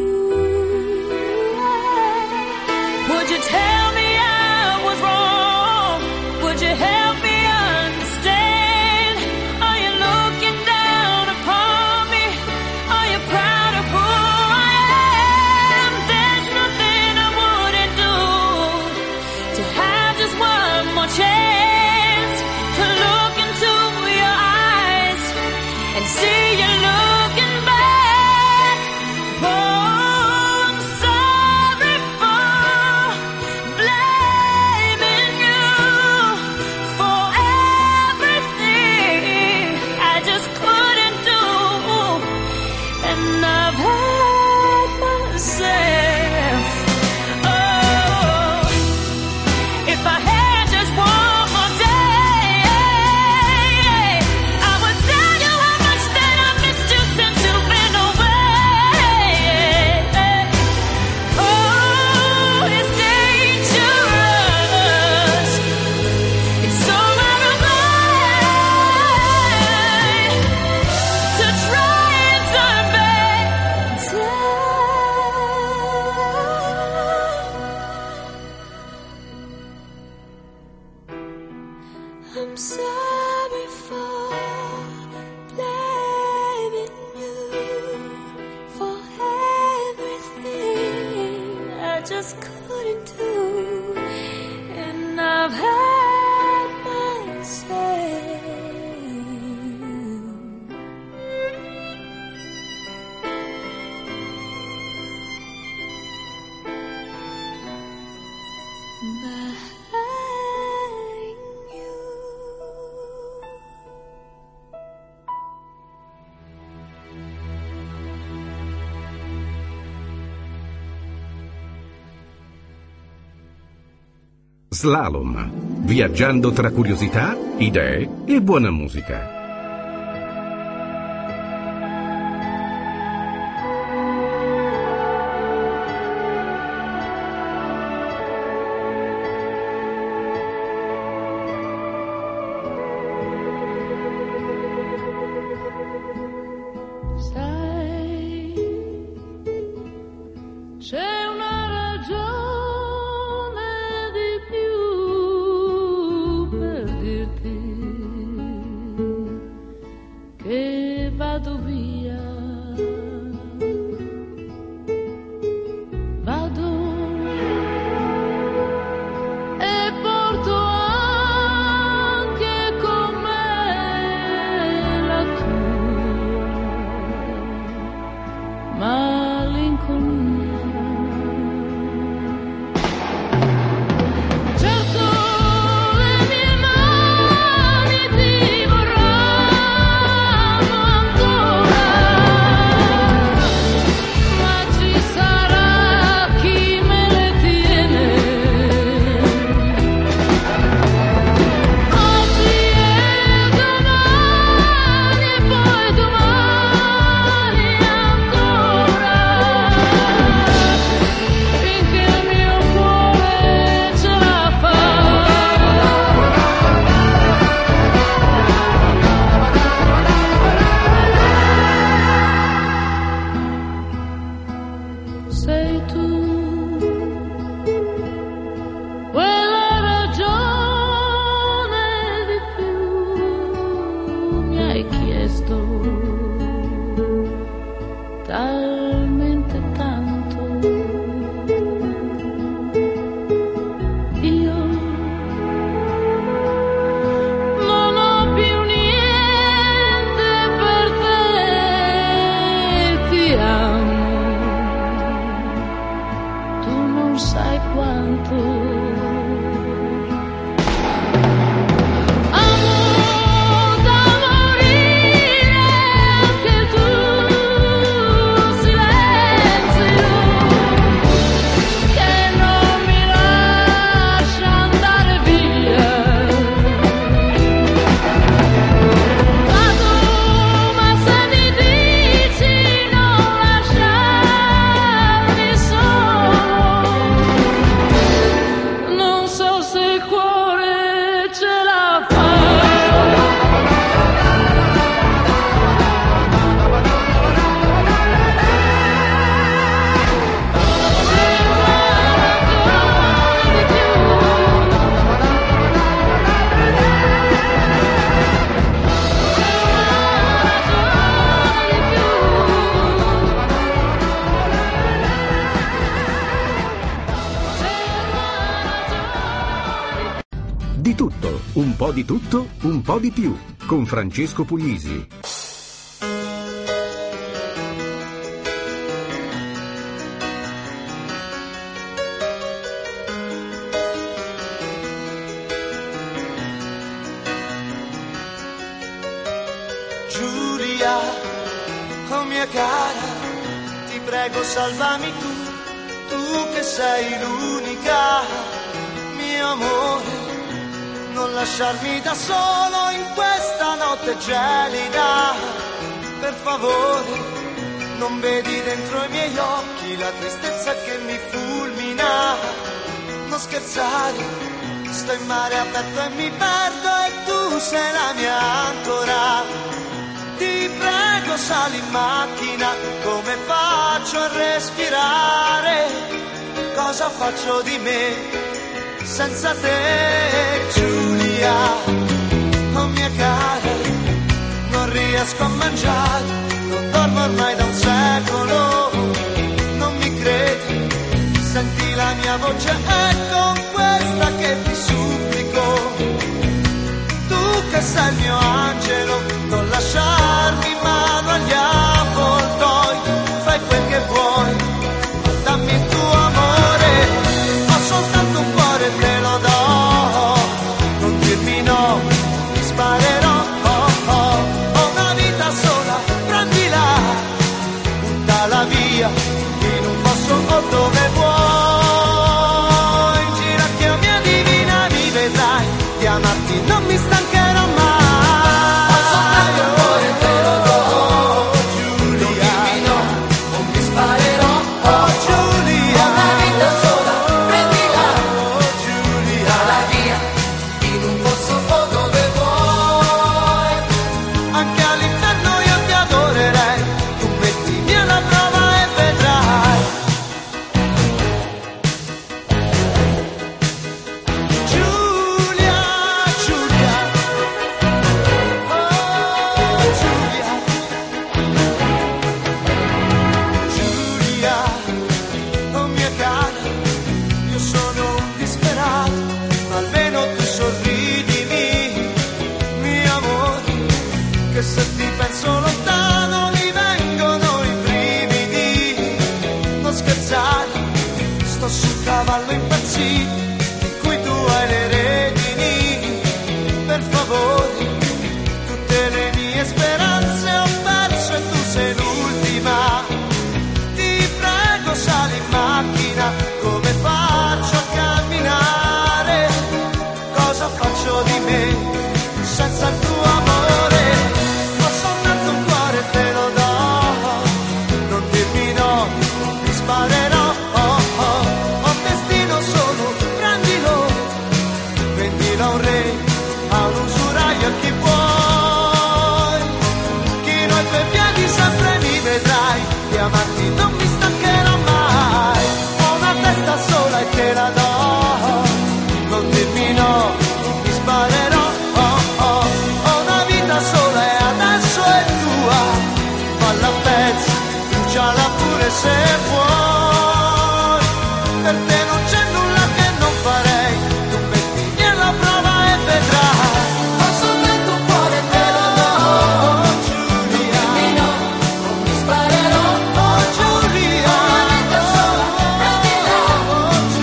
S6: Would you tell me I was wrong? Would you help me understand? Are you looking down upon me? Are you proud of who I am? There's nothing I wouldn't do to have just one more chance to look into your eyes and see you looking back. Oh, I'm sorry for blaming you for everything I just couldn't do. And I've hurt myself. Oh, if I had just one more day, I would tell you how much that I missed you since you've been away. Oh, it's dangerous. It's so out of line to try and turn back time. I'm sorry for blaming you for everything I just couldn't do. And I've hurt myself. Behind you.
S1: Slalom, viaggiando tra curiosità, idee e buona musica.
S6: Sai, c'è una ragione di più per dirti sai quanto.
S1: Di tutto, un po' di tutto, un po' di più, con Francesco Puglisi.
S4: Giulia, oh mia cara, ti prego salvami tu che sei l'unica, mio amore. Non lasciarmi da solo in questa notte gelida, per favore, non vedi dentro i miei occhi la tristezza che mi fulmina. Non scherzare, sto in mare aperto e mi perdo e tu sei la mia ancora. Ti prego sali in macchina, come faccio a respirare? Cosa faccio di me senza te, Giulia, oh mia cara, non riesco a mangiare, non dormo ormai da un secolo, non mi credi, senti la mia voce, è con questa che ti supplico, tu che sei il mio angelo, non lasciarmi in mano agli avvoltoi, fai quel che vuoi, dammi il tuo amore, ho soltanto un cuore e te lo do, non dirmi no, ti sparerò, ho una vita sola, prendila, buttala via, in un posto o dove vuoi, in ginocchio mia divina mi vedrai, di amarti non mi stancherò mai, ho soltanto un cuore e te lo do, Giulia, non dirmi no, non mi sparerò, oh Giulia, ho una vita sola, prendila, oh Giulia, la via, in un posto o dove vuoi, anche all'inferno io ti adorerei, tu mettimi alla prova e vedrai. Giulia, Giulia, oh Giulia, Giulia, oh mia cara, io sono un disperato, ma almeno tu sorridimi, mio amore, che se ti penso lontano mi vengono i brividi, non scherzare, sto sul cavallo impazzito, in cui tu hai le redini, per favore, tutte le mie speranze ho perso e tu sei l'ultima, ti prego sali in macchina, come faccio a camminare, cosa faccio di me senza il tuo amore, ho soltanto un cuore e te lo do, non dirmi no, ti sparerò, ho destino solo, prendilo, vendilo a un re, a un usuraio, a chi vuoi, chino ai tuoi piedi sempre mi vedrai, di amarti non mi stancherò mai, ho una testa sola e te la do, non dirmi no, ti sparerò, ho una vita sola e adesso è tua, falla a pezzi, bruciala pure se vuoi, per te non c'è nulla che non farei, tu mettimi alla prova e vedrai, ho soltanto un cuore e te lo do, oh Giulia, non mi sparerò, oh Giulia, una vita sola, prendila, oh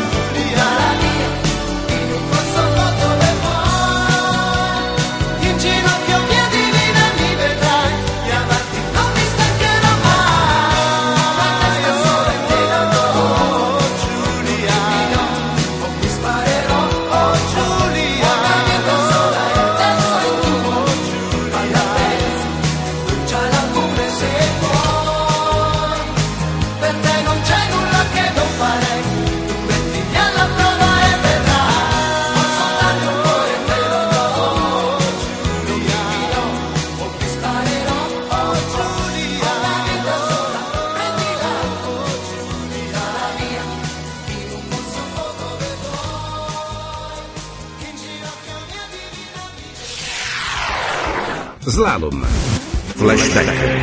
S1: Slalom. Flashback.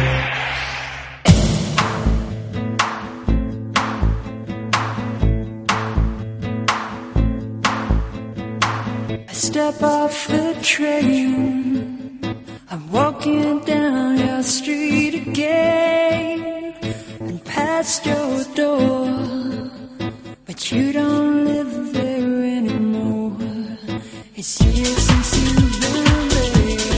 S6: Step off the train, I'm walking down your street again and past your door, but you don't live there anymore. It's years since you've been there,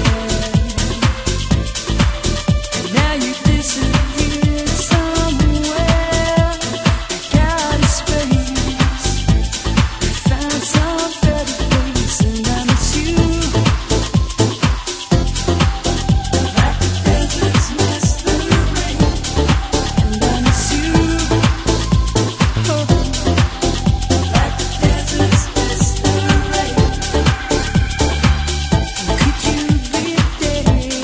S6: and now you disappeared somewhere. I got a space, I found some better place, and I miss you. Like the deserts miss the rain, and I miss you. Oh, like the deserts miss the rain. Could you be there?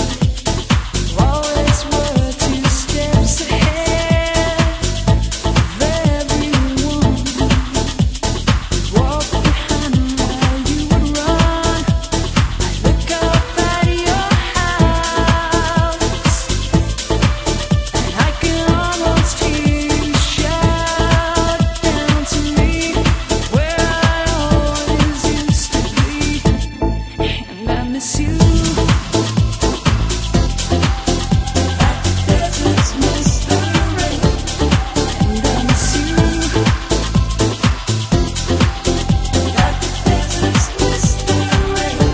S6: Always were 2 steps ahead of everyone. Walk behind while you would run. I look up at your house, and I can almost hear you shout down to me where I always used to be, and I miss you. Like the deserts miss the rain, and I miss you. Like the deserts miss the rain.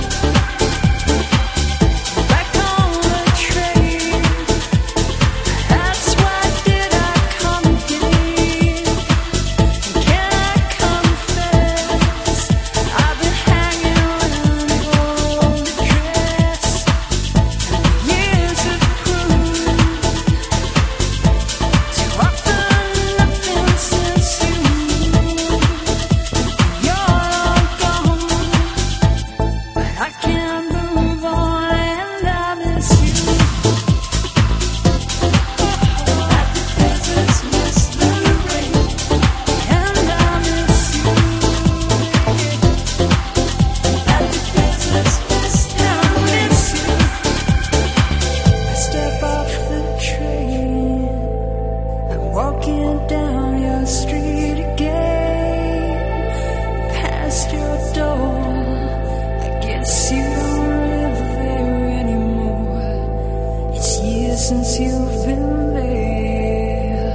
S6: Back on the train, that's why did I come again? Can I confess, I've been hanging around your old address. Years have proved too often nothing since you're long gone, but I can't move on and I miss you. Like the deserts miss the rain, and I miss you. Like the deserts miss, I miss you. I step off the train, I'm walking down your street again, past your door. I guess you don't live there anymore. It's years since you've been there,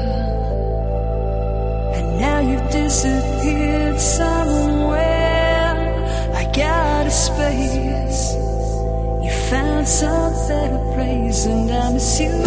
S6: and now you've disappeared somewhere. I got a space, you found some better place, and I miss you.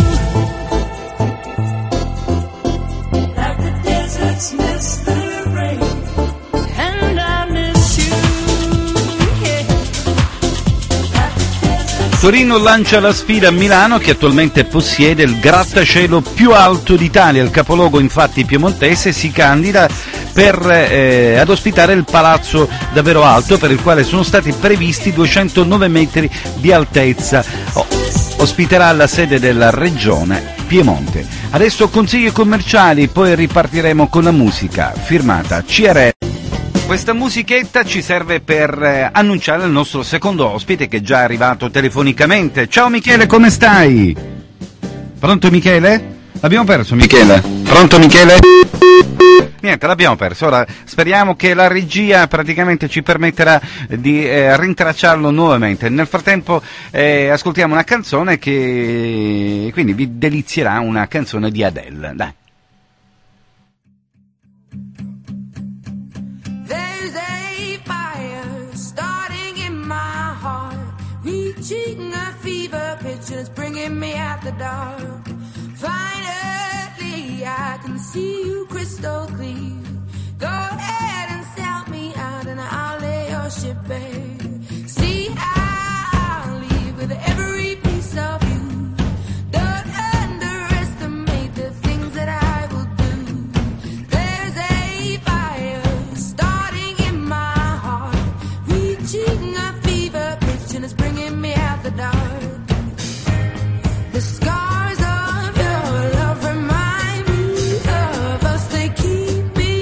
S6: Like the deserts miss the rain, and I miss you. Yeah. Like the deserts.
S2: Torino lancia la sfida a Milano, che attualmente possiede il grattacielo più alto d'Italia. Il capoluogo infatti piemontese si candida ad ospitare il palazzo davvero alto, per il quale sono stati previsti 209 metri di altezza. Ospiterà la sede della regione Piemonte. Adesso consigli commerciali, poi ripartiremo con la musica firmata CRM. Questa musichetta ci serve per annunciare il nostro secondo ospite, che è già arrivato telefonicamente. Ciao Michele, come stai? Pronto Michele? L'abbiamo perso Michele? Pronto Michele? Niente, l'abbiamo perso. Ora speriamo che la regia praticamente ci permetterà di rintracciarlo nuovamente. Nel frattempo ascoltiamo una canzone che quindi vi delizierà, una canzone di Adele. Dai.
S12: There's a fire starting in my heart, reaching a fever pitch and it's bringing me out the dark. Finally, I can see you crystal clear. Go ahead and sell me out and I'll lay your ship bare. See, I'll leave with every piece of you. Don't underestimate the things that I will do. There's a fire starting in my heart, reaching a fever pitch and it's bringing me out the dark. The scars of your love remind me of us. They keep me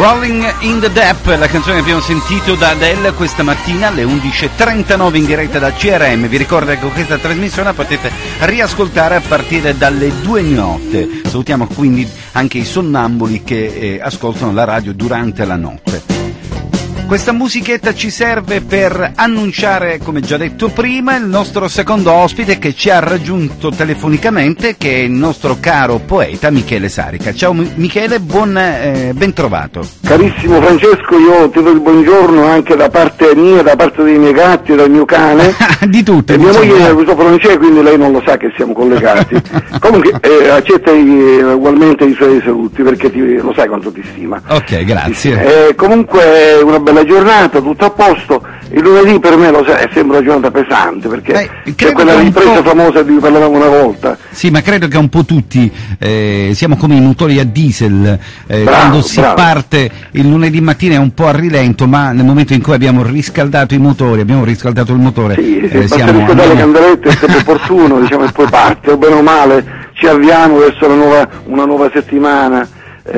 S2: Rolling in the Deep, la canzone che abbiamo sentito da Adele questa mattina alle 11.39 in diretta da CRM. Vi ricordo che questa trasmissione la potete riascoltare a partire dalle 2 di notte. Salutiamo quindi anche i sonnambuli che ascoltano la radio durante la notte. Questa musichetta ci serve per annunciare, come già detto prima, il nostro secondo ospite che ci ha raggiunto telefonicamente, che è il nostro caro poeta Michele Sarica. Ciao Michele, ben trovato.
S13: Carissimo Francesco, io ti do il buongiorno anche da parte mia, da parte dei miei gatti e del mio cane.
S2: Di tutto.
S13: E mia moglie è questo francese, quindi lei non lo sa che siamo collegati. Comunque accetta ugualmente i suoi saluti, perché lo sai quanto ti stima.
S2: Ok, grazie.
S13: Comunque una bella giornata, tutto a posto. Il lunedì per me è sempre una giornata pesante, perché c'è quella ripresa famosa di cui parlavamo una volta.
S2: Sì, ma credo che un po' tutti siamo come i motori a diesel, quando si parte il lunedì mattina è un po' a rilento, ma nel momento in cui abbiamo riscaldato i motori, abbiamo riscaldato il motore,
S13: basta riscaldare le candelette, è sempre opportuno, diciamo, e poi parte, o bene o male ci avviamo verso una nuova settimana.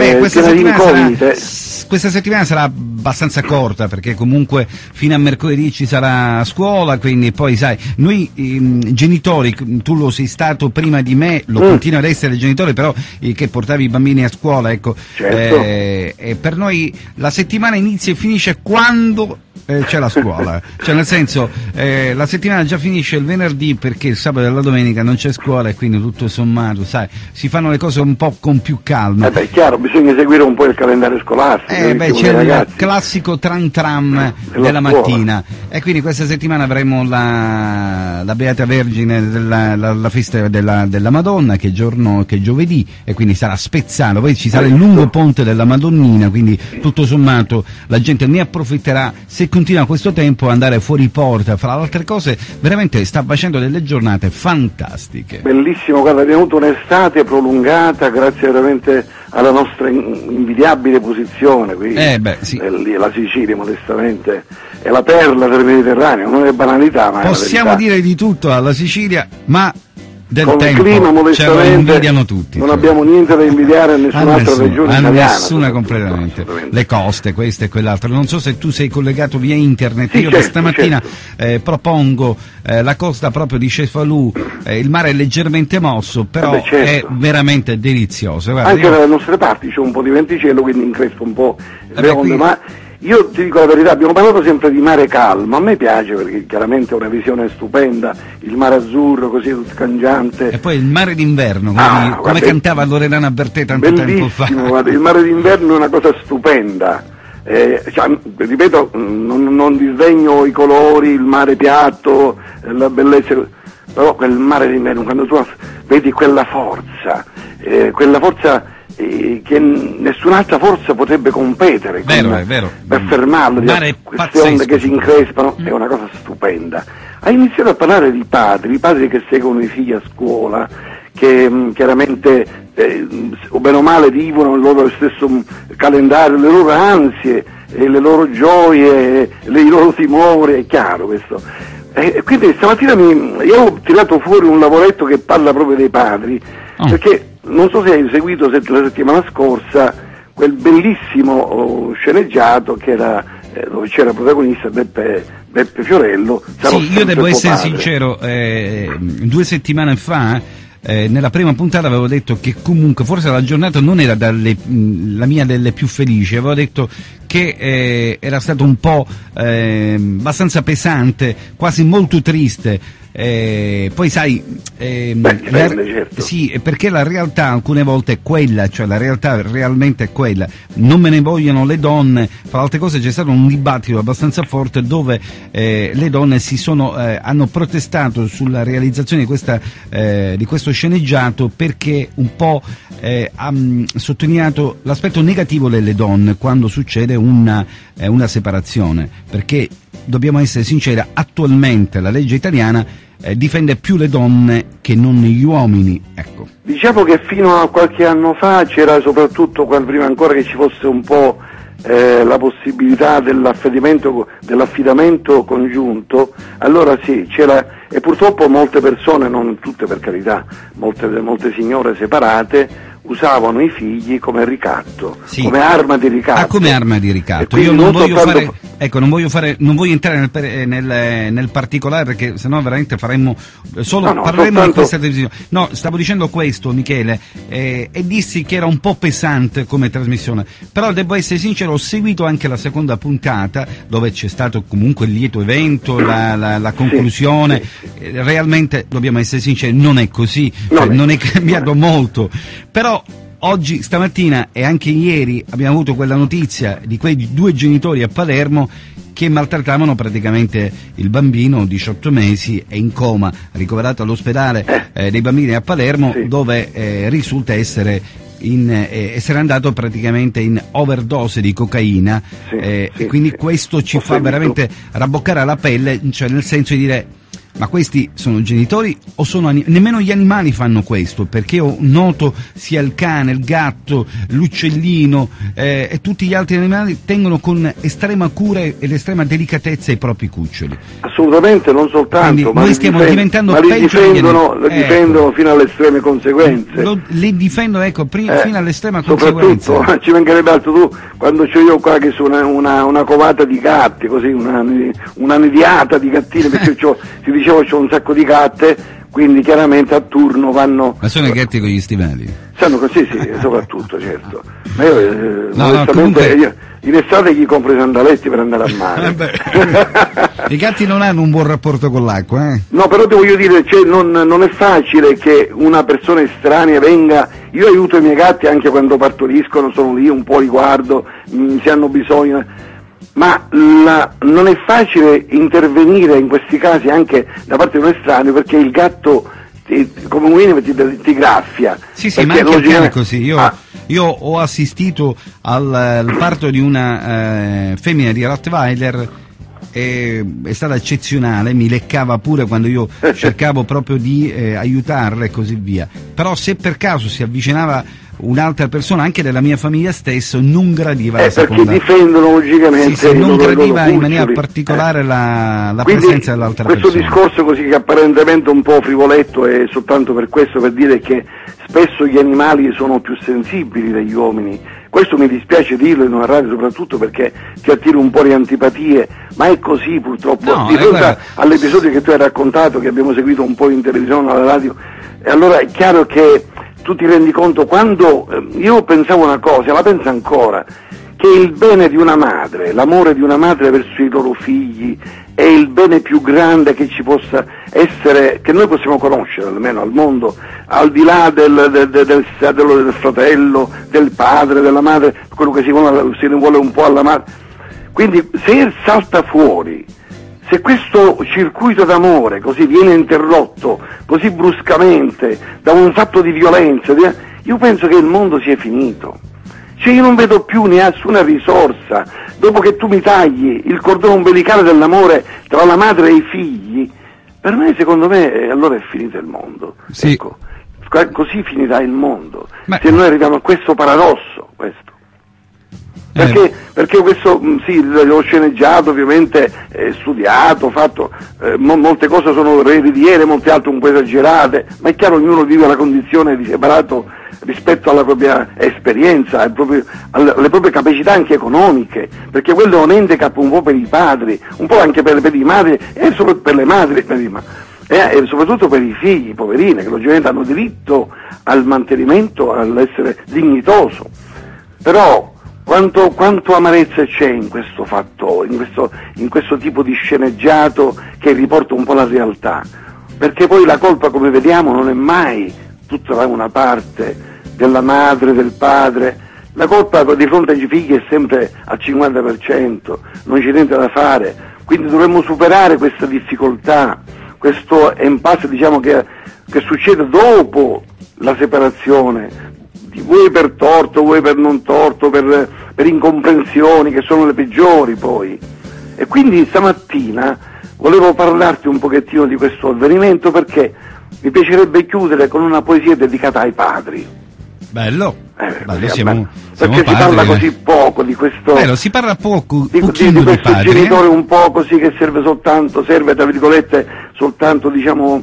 S2: Questa settimana sarà abbastanza corta, perché comunque fino a mercoledì ci sarà scuola, quindi poi sai, noi genitori, tu lo sei stato prima di me, lo continui ad essere genitore, però che portavi i bambini a scuola, ecco,
S13: certo.
S2: Per noi la settimana inizia e finisce quando c'è la scuola, cioè nel senso la settimana già finisce il venerdì, perché il sabato e la domenica non c'è scuola e quindi tutto sommato, sai, si fanno le cose un po' con più calma.
S13: È chiaro, bisogna seguire un po' il calendario scolastico.
S2: C'è il classico tram della mattina, e quindi questa settimana avremo la Beata Vergine la festa della Madonna, che è giovedì, e quindi sarà Spezzano, poi ci sarà il lungo ponte della Madonnina, quindi tutto sommato la gente ne approfitterà, se continua questo tempo, andare fuori porta. Fra le altre cose veramente sta facendo delle giornate fantastiche.
S13: Bellissimo, guarda, abbiamo avuto un'estate prolungata grazie veramente alla nostra invidiabile posizione qui,
S2: sì.
S13: La Sicilia modestamente è la perla del Mediterraneo, non è banalità, ma
S2: possiamo dire di tutto alla Sicilia, ma del
S13: con
S2: tempo
S13: il clima modestamente
S2: ce lo invidiano tutti,
S13: non abbiamo niente da invidiare a nessun'altra regione italiana,
S2: nessuna completamente, le coste, queste e quell'altra. Non so se tu sei collegato via internet, io questa mattina propongo la costa proprio di Cefalù, il mare è leggermente mosso, però è veramente delizioso. Guarda,
S13: anche dalle nostre parti c'è un po' di venticello, quindi increspa un po' le onde, ma io ti dico la verità, abbiamo parlato sempre di mare calmo, a me piace perché chiaramente è una visione stupenda, il mare azzurro così tutto cangiante.
S2: E poi il mare d'inverno, come cantava Loredana Bertè tanto tempo fa.
S13: Guarda, il mare d'inverno è una cosa stupenda, ripeto, non disdegno i colori, il mare piatto, la bellezza, però quel mare d'inverno, quando tu vedi quella forza che nessun'altra forza potrebbe competere per fermarlo, queste onde che si increspano, è una cosa stupenda. Ha iniziato a parlare di padri che seguono i figli a scuola, che chiaramente o bene o male vivono il loro stesso calendario, le loro ansie, le loro gioie, i loro timori, è chiaro questo. Quindi stamattina io ho tirato fuori un lavoretto che parla proprio dei padri, perché non so se hai seguito la settimana scorsa quel bellissimo sceneggiato che era dove c'era protagonista Beppe Fiorello.
S2: Sì, io devo essere sincero, 2 settimane fa nella prima puntata avevo detto che comunque forse la giornata non era la mia delle più felici, avevo detto che era stato un po' abbastanza pesante, quasi molto triste. Poi sai,
S13: certo.
S2: Sì, perché la realtà alcune volte è quella, cioè la realtà realmente è quella, non me ne vogliono le donne. Fra altre cose c'è stato un dibattito abbastanza forte dove le donne hanno protestato sulla realizzazione di questo sceneggiato, perché un po' ha sottolineato l'aspetto negativo delle donne quando succede una separazione, perché dobbiamo essere sinceri, attualmente la legge italiana difende più le donne che non gli uomini, ecco.
S13: Diciamo che fino a qualche anno fa c'era, soprattutto prima ancora che ci fosse un po' la possibilità dell'affidamento congiunto, allora sì, c'era, e purtroppo molte persone, non tutte per carità, molte signore separate, usavano i figli come ricatto, come arma di ricatto.
S2: Come arma di ricatto. Io non voglio entrare nel particolare, perché sennò veramente faremmo parleremo di questa televisione. No, stavo dicendo questo, Michele, e dissi che era un po' pesante come trasmissione, però devo essere sincero, ho seguito anche la seconda puntata, dove c'è stato comunque il lieto evento, la conclusione. Realmente, dobbiamo essere sinceri, non è così, non è cambiato molto, però oggi, stamattina e anche ieri abbiamo avuto quella notizia di quei 2 genitori a Palermo che maltrattavano praticamente il bambino, 18 mesi, è in coma, ricoverato all'ospedale dei bambini a Palermo, dove risulta essere andato praticamente in overdose di cocaina, e quindi questo ci fa veramente rabboccare la pelle, cioè nel senso di dire: ma questi sono genitori o sono nemmeno gli animali fanno questo, perché io noto sia il cane, il gatto, l'uccellino e tutti gli altri animali tengono con estrema cura ed estrema delicatezza i propri cuccioli.
S13: Assolutamente, non soltanto.
S2: Quindi noi stiamo diventando peggio,
S13: lo difendono fino alle estreme conseguenze.
S2: Le difendono, fino all'estrema conseguenza.
S13: Soprattutto, ci mancherebbe altro, tu, quando c'ho io qua che sono una covata di gatti, così, una nidiata di gattine, perché si diceva c'ho un sacco di gatte, quindi chiaramente a turno vanno.
S2: Ma sono i gatti con gli stivali?
S13: Sono così, sì, soprattutto, certo. Ma io, onestamente, in estate gli compro i sandaletti per andare a mare.
S2: I gatti non hanno un buon rapporto con l'acqua, eh?
S13: No, però ti voglio dire, non è facile che una persona estranea venga. Io aiuto i miei gatti anche quando partoriscono, sono lì, un po' li guardo, se hanno bisogno. Ma non è facile intervenire in questi casi anche da parte di un estraneo, perché il gatto come un minimo ti graffia.
S2: Sì, ma anche il cane è così. Io ho assistito al parto di una femmina di Rottweiler, è stata eccezionale, mi leccava pure quando io cercavo proprio di aiutarla e così via. Però se per caso si avvicinava un'altra persona, anche della mia famiglia stesso, non gradiva la seconda.
S13: Perché difendono logicamente
S2: non gradiva in maniera particolare la presenza dell'altra
S13: questo
S2: persona.
S13: Questo discorso così, che apparentemente è un po' frivoletto, è soltanto per questo, per dire che spesso gli animali sono più sensibili degli uomini. Questo mi dispiace dirlo in una radio, soprattutto perché ti attira un po' di antipatie, ma è così purtroppo. Di fronte all'episodio che tu hai raccontato, che abbiamo seguito un po' in televisione, alla radio, e allora è chiaro che tu ti rendi conto, quando io pensavo una cosa, la penso ancora, che il bene di una madre, l'amore di una madre verso i loro figli è il bene più grande che ci possa essere, che noi possiamo conoscere almeno al mondo, al di là del fratello, del padre, della madre, quello che si vuole un po' alla madre. Quindi se salta fuori, se questo circuito d'amore così viene interrotto così bruscamente da un fatto di violenza, io penso che il mondo sia finito. Cioè io non vedo più nessuna risorsa, dopo che tu mi tagli il cordone ombelicale dell'amore tra la madre e i figli, per me, secondo me, allora è finito il mondo.
S2: Sì.
S13: Ecco, così finirà il mondo, se noi arriviamo a questo paradosso, questo. Perché questo, sì, l'ho sceneggiato, ovviamente, studiato, fatto, molte cose sono veritiere, molte altre un po' esagerate, ma è chiaro, ognuno vive la condizione di separato rispetto alla propria esperienza, alle proprie capacità anche economiche, perché quello è un handicap un po' per i padri, un po' anche per i madri, e soprattutto per le madri, e soprattutto per i figli, poverini, che logicamente hanno diritto al mantenimento, all'essere dignitoso. Però quanto amarezza c'è in questo fattore, in questo tipo di sceneggiato che riporta un po' la realtà, perché poi la colpa, come vediamo, non è mai tutta da una parte, della madre, del padre. La colpa di fronte ai figli è sempre al 50%, non c'è niente da fare, quindi dovremmo superare questa difficoltà, questo impasse, diciamo, che succede dopo la separazione, vuoi per torto, vuoi per non torto, per incomprensioni che sono le peggiori poi. E quindi stamattina volevo parlarti un pochettino di questo avvenimento, perché mi piacerebbe chiudere con una poesia dedicata ai padri.
S2: Bello,
S13: siamo perché padri, si parla così poco di questo.
S2: Si parla poco
S13: di questo genitore un po' così, che serve tra virgolette soltanto, diciamo,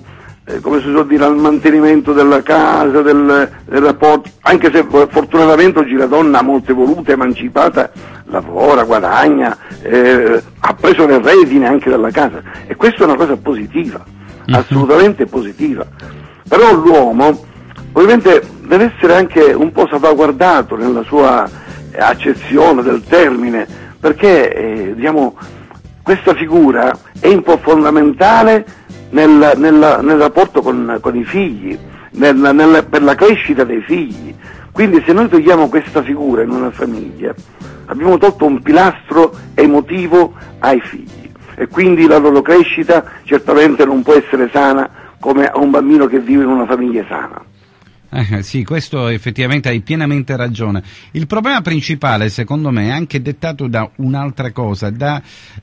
S13: come si suol dire, al mantenimento della casa, del rapporto, anche se fortunatamente oggi la donna molto evoluta, emancipata, lavora, guadagna, ha preso le redini anche della casa, e questa è una cosa positiva, assolutamente positiva. Però l'uomo ovviamente deve essere anche un po' salvaguardato nella sua accezione del termine, perché diciamo, questa figura è un po' fondamentale nel rapporto con i figli, per la crescita dei figli. Quindi se noi togliamo questa figura in una famiglia, abbiamo tolto un pilastro emotivo ai figli, e quindi la loro crescita certamente non può essere sana come a un bambino che vive in una famiglia sana.
S2: Sì, questo effettivamente hai pienamente ragione. Il problema principale, secondo me, è anche dettato da un'altra cosa, da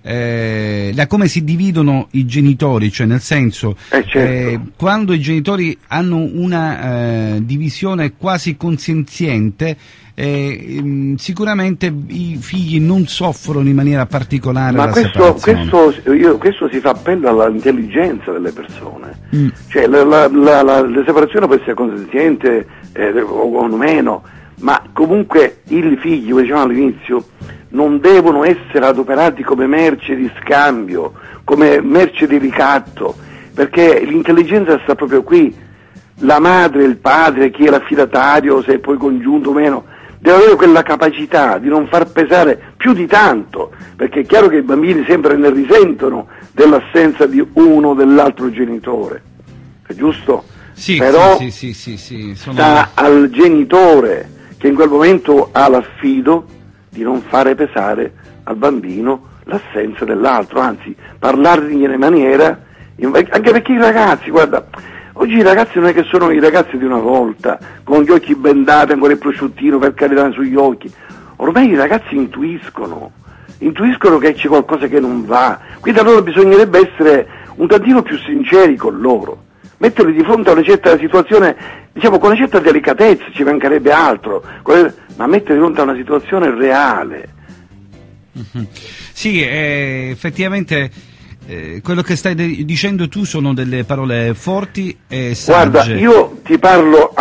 S2: come si dividono i genitori, cioè nel senso,
S13: certo.
S2: Quando i genitori hanno una divisione quasi consenziente, sicuramente i figli non soffrono in maniera particolare la separazione.
S13: Questo si fa appello all'intelligenza delle persone, cioè la separazione può essere consenziente o meno, ma comunque i figli, come dicevamo all'inizio, non devono essere adoperati come merce di scambio, come merce di ricatto, perché l'intelligenza sta proprio qui. La madre, il padre, chi è l'affidatario, se è poi congiunto o meno, deve avere quella capacità di non far pesare più di tanto, perché è chiaro che i bambini sempre ne risentono dell'assenza di uno o dell'altro genitore, è giusto?
S2: Sì,
S13: però
S2: sì,
S13: sta al genitore, che in quel momento ha l'affido di non fare pesare al bambino l'assenza dell'altro, anzi parlargli in maniera, anche perché i ragazzi, guarda, oggi i ragazzi non è che sono i ragazzi di una volta, con gli occhi bendati, ancora il prosciuttino per carità sugli occhi. Ormai i ragazzi intuiscono che c'è qualcosa che non va, quindi allora bisognerebbe essere un tantino più sinceri con loro, metterli di fronte a una certa situazione, diciamo con una certa delicatezza, ci mancherebbe altro, ma metterli di fronte a una situazione reale.
S2: Sì, effettivamente quello che stai dicendo tu sono delle parole forti e sagge.
S13: Guarda, io ti parlo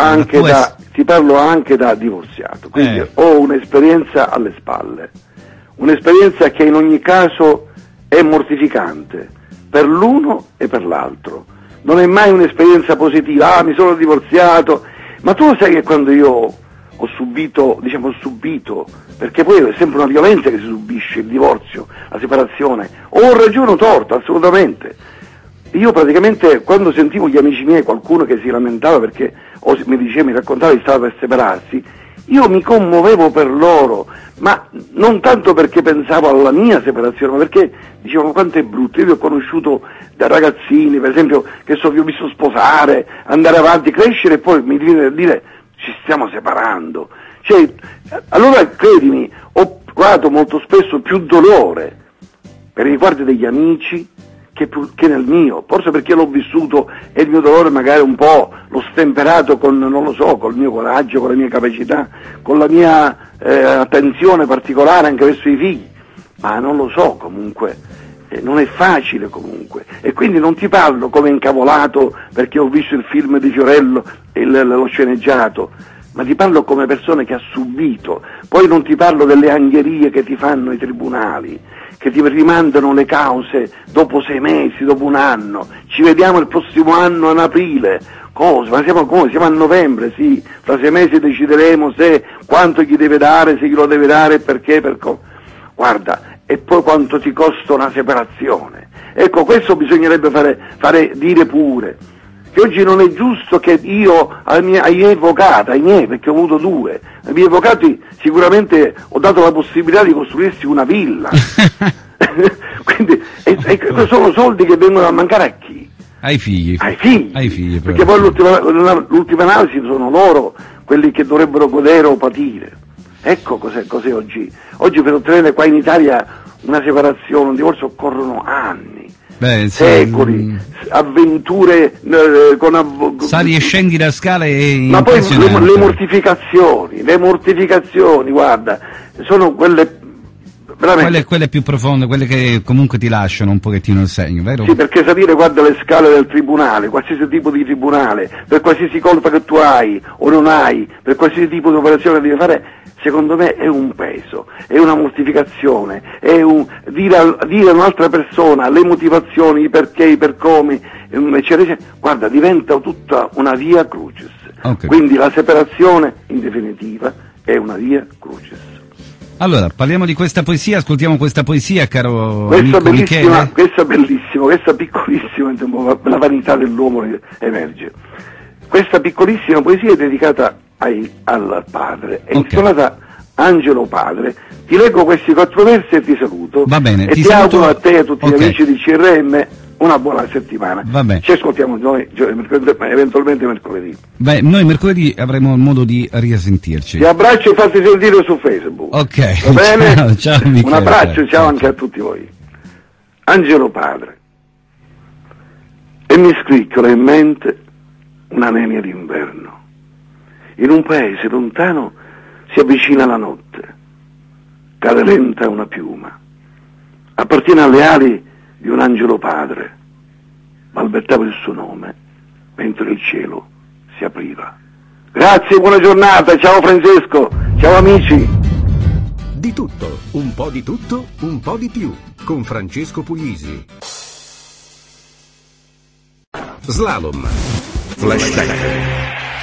S13: anche da divorziato, quindi ho un'esperienza alle spalle, un'esperienza che in ogni caso è mortificante per l'uno e per l'altro, non è mai un'esperienza positiva, mi sono divorziato, ma tu lo sai che quando io ho subito, perché poi è sempre una violenza che si subisce, il divorzio, la separazione, ho ragione o torto, assolutamente. Io praticamente quando sentivo gli amici miei, qualcuno che si lamentava perché o mi raccontava che stava per separarsi, io mi commuovevo per loro, ma non tanto perché pensavo alla mia separazione, ma perché dicevano quanto è brutto. Io li ho conosciuto da ragazzini, per esempio, che vi ho visto sposare, andare avanti, crescere, e poi mi viene a dire ci stiamo separando. Cioè, allora credimi, ho provato molto spesso più dolore per i riguardi degli amici che nel mio, forse perché l'ho vissuto e il mio dolore magari un po' l'ho stemperato con, non lo so, col mio coraggio, con la mia capacità, con la mia attenzione particolare anche verso i figli, ma non lo so, comunque non è facile comunque, e quindi non ti parlo come incavolato perché ho visto il film di Fiorello e lo sceneggiato, ma ti parlo come persona che ha subito. Poi non ti parlo delle angherie che ti fanno i tribunali, che ti rimandano le cause dopo 6 mesi, dopo 1 anno, ci vediamo il prossimo anno in aprile. Cosa? Ma siamo a novembre, sì, fra 6 mesi decideremo se quanto gli deve dare, se glielo deve dare, perché, guarda, e poi quanto ti costa una separazione. Ecco, questo bisognerebbe fare dire pure, che oggi non è giusto che io ai miei avvocati, perché ho avuto 2, ai miei avvocati sicuramente ho dato la possibilità di costruirsi una villa. Quindi sono soldi che vengono a mancare a chi?
S2: Ai figli.
S13: Ai figli, perché poi l'ultima analisi sono loro quelli che dovrebbero godere o patire. Ecco cos'è oggi. Oggi per ottenere qua in Italia una separazione, un divorzio occorrono anni. Secoli, avventure con
S2: sali e scendi da scale
S13: ma poi le mortificazioni, guarda, sono quelle
S2: quelle più profonde, quelle che comunque ti lasciano un pochettino il segno, vero?
S13: Sì, perché salire, guarda, le scale del tribunale, qualsiasi tipo di tribunale, per qualsiasi colpa che tu hai o non hai, per qualsiasi tipo di operazione che devi fare, secondo me è un peso, è una mortificazione, è dire a un'altra persona le motivazioni, i perché, i per come, eccetera, guarda, diventa tutta una via crucis.
S2: Okay.
S13: Quindi la separazione, in definitiva, è una via crucis.
S2: Allora, parliamo di questa poesia, ascoltiamo questa poesia, caro
S13: questa
S2: amico Michele.
S13: Questa bellissima, questa piccolissima, la vanità dell'uomo emerge. Questa piccolissima poesia è dedicata al padre, è intitolata Angelo Padre. Ti leggo questi 4 versi e ti saluto.
S2: Va bene,
S13: e ti auguro a te e a tutti gli amici di CRM una buona settimana.
S2: Va bene.
S13: Ci ascoltiamo noi eventualmente mercoledì.
S2: Beh, noi mercoledì avremo modo di risentirci.
S13: Ti abbraccio e fatti sentire su Facebook.
S2: Ok.
S13: Va bene?
S2: Ciao Michele.
S13: Un abbraccio, ciao anche a tutti voi. Angelo Padre. E mi scricchiola in mente una nenia d'inverno. In un paese lontano si avvicina la notte. Cade lenta una piuma. Appartiene alle ali di un angelo padre. Balbettava il suo nome mentre il cielo si apriva. Grazie, buona giornata, ciao Francesco, ciao amici.
S1: Di tutto, un po' di tutto, un po' di più, con Francesco Puglisi. Slalom. Flashback.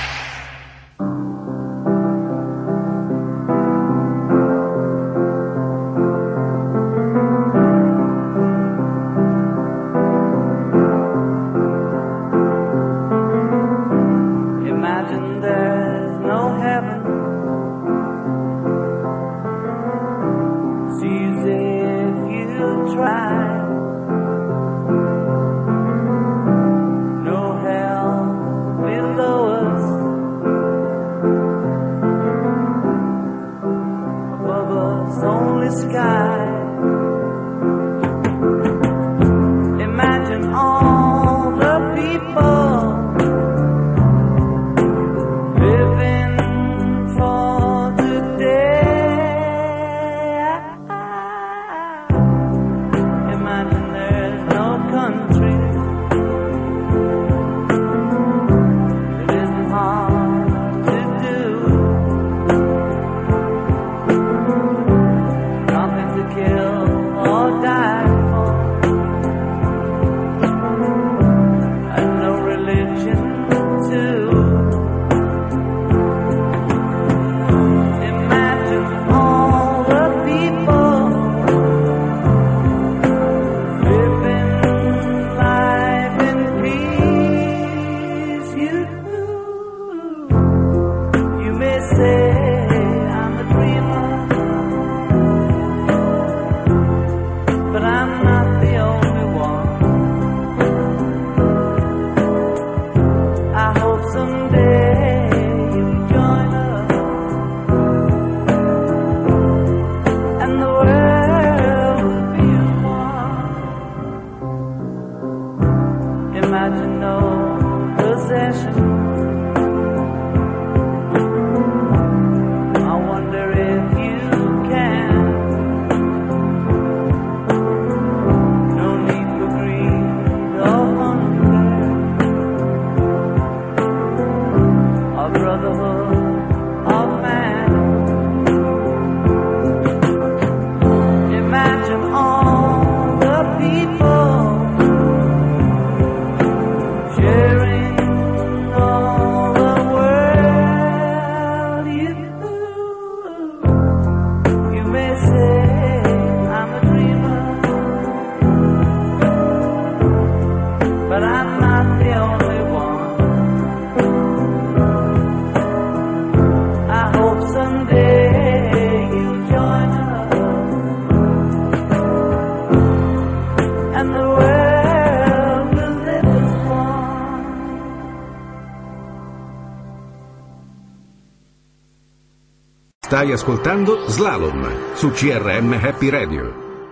S1: Stai ascoltando Slalom su CRM Happy Radio.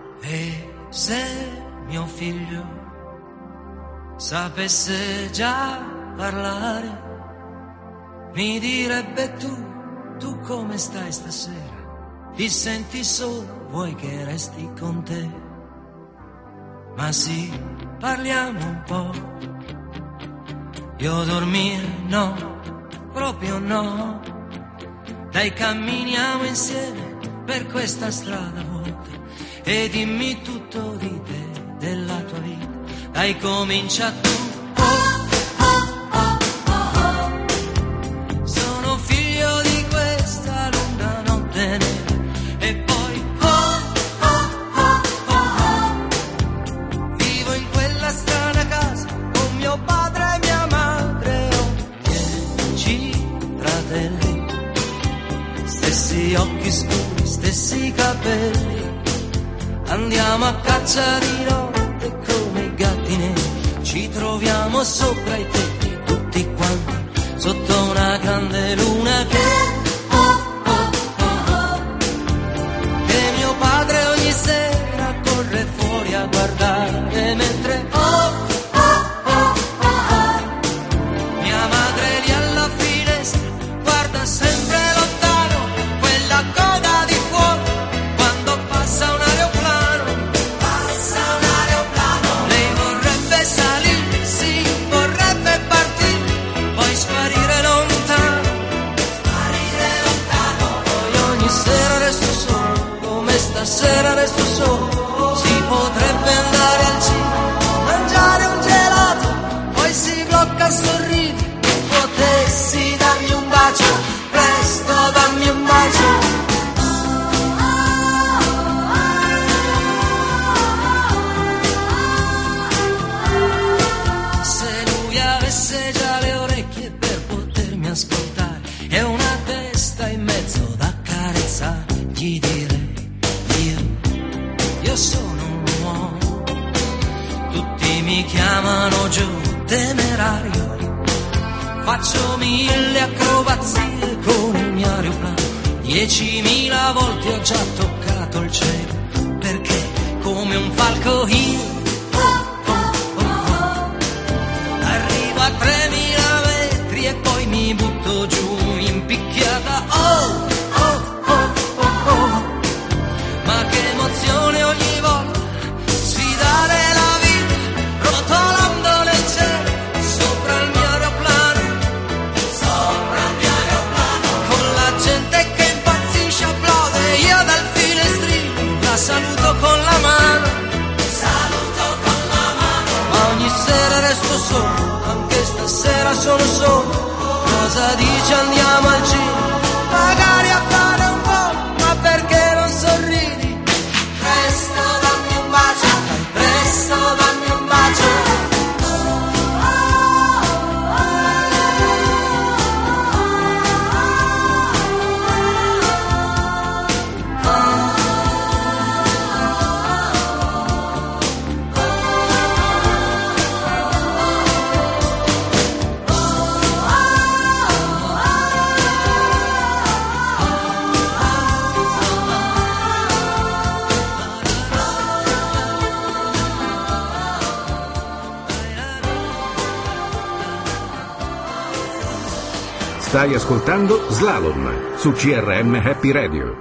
S14: E se mio figlio sapesse già parlare, mi direbbe tu come stai stasera? Ti senti solo, vuoi che resti con te. Ma sì, parliamo un po'. Io dormire no, proprio no. Dai, camminiamo insieme per questa strada vuota e dimmi tutto di te, della tua vita. Dai, comincia tu. Sono figlio di questa lunga notte nera. E poi vivo in quella strana casa con mio padre e mia madre. Ho 10 fratelli, stessi occhi scuri, stessi capelli. Andiamo a caccia di notte come i gatti neri. Ci troviamo sopra i tetti tutti quanti sotto una grande luna che mio padre ogni sera corre fuori a guardare mentre mia madre lì alla finestra guarda sempre lontano quella coda di fuoco quando passa un aeroplano. Lei vorrebbe salire, sì, vorrebbe partire, poi sparire lontano. Poi ogni sera resto solo, come stasera resto solo. Si potrebbe andare al cinema, mangiare un gelato, poi si blocca a sorridere. Potessi darmi un bacio, presto dammi un bacio. Se lui avesse già le orecchie per potermi ascoltare e una testa in mezzo da carezzare, gli direi io sono un uomo. Tutti mi chiamano giù temerario, faccio 1000 acrobazie con il mio aeroplano. 10.000 volte ho già toccato il cielo, perché come un falco io arrivo a 3.000 metri e poi mi butto giù in picchiata. Ma che emozione ogni volta sfidare la vita rotolando nel cielo sopra il mio aeroplano, con la gente che impazzisce, applaude, io dal finestrino la saluto con la mano. Ma ogni sera resto solo, anche stasera sono solo. Cosa dici, andiamo al cinema, magari a fare un po', ma perché non sorridi? Presto dammi un bacio, presto dammi un bacio.
S1: Stai ascoltando Slalom su CRM Happy Radio.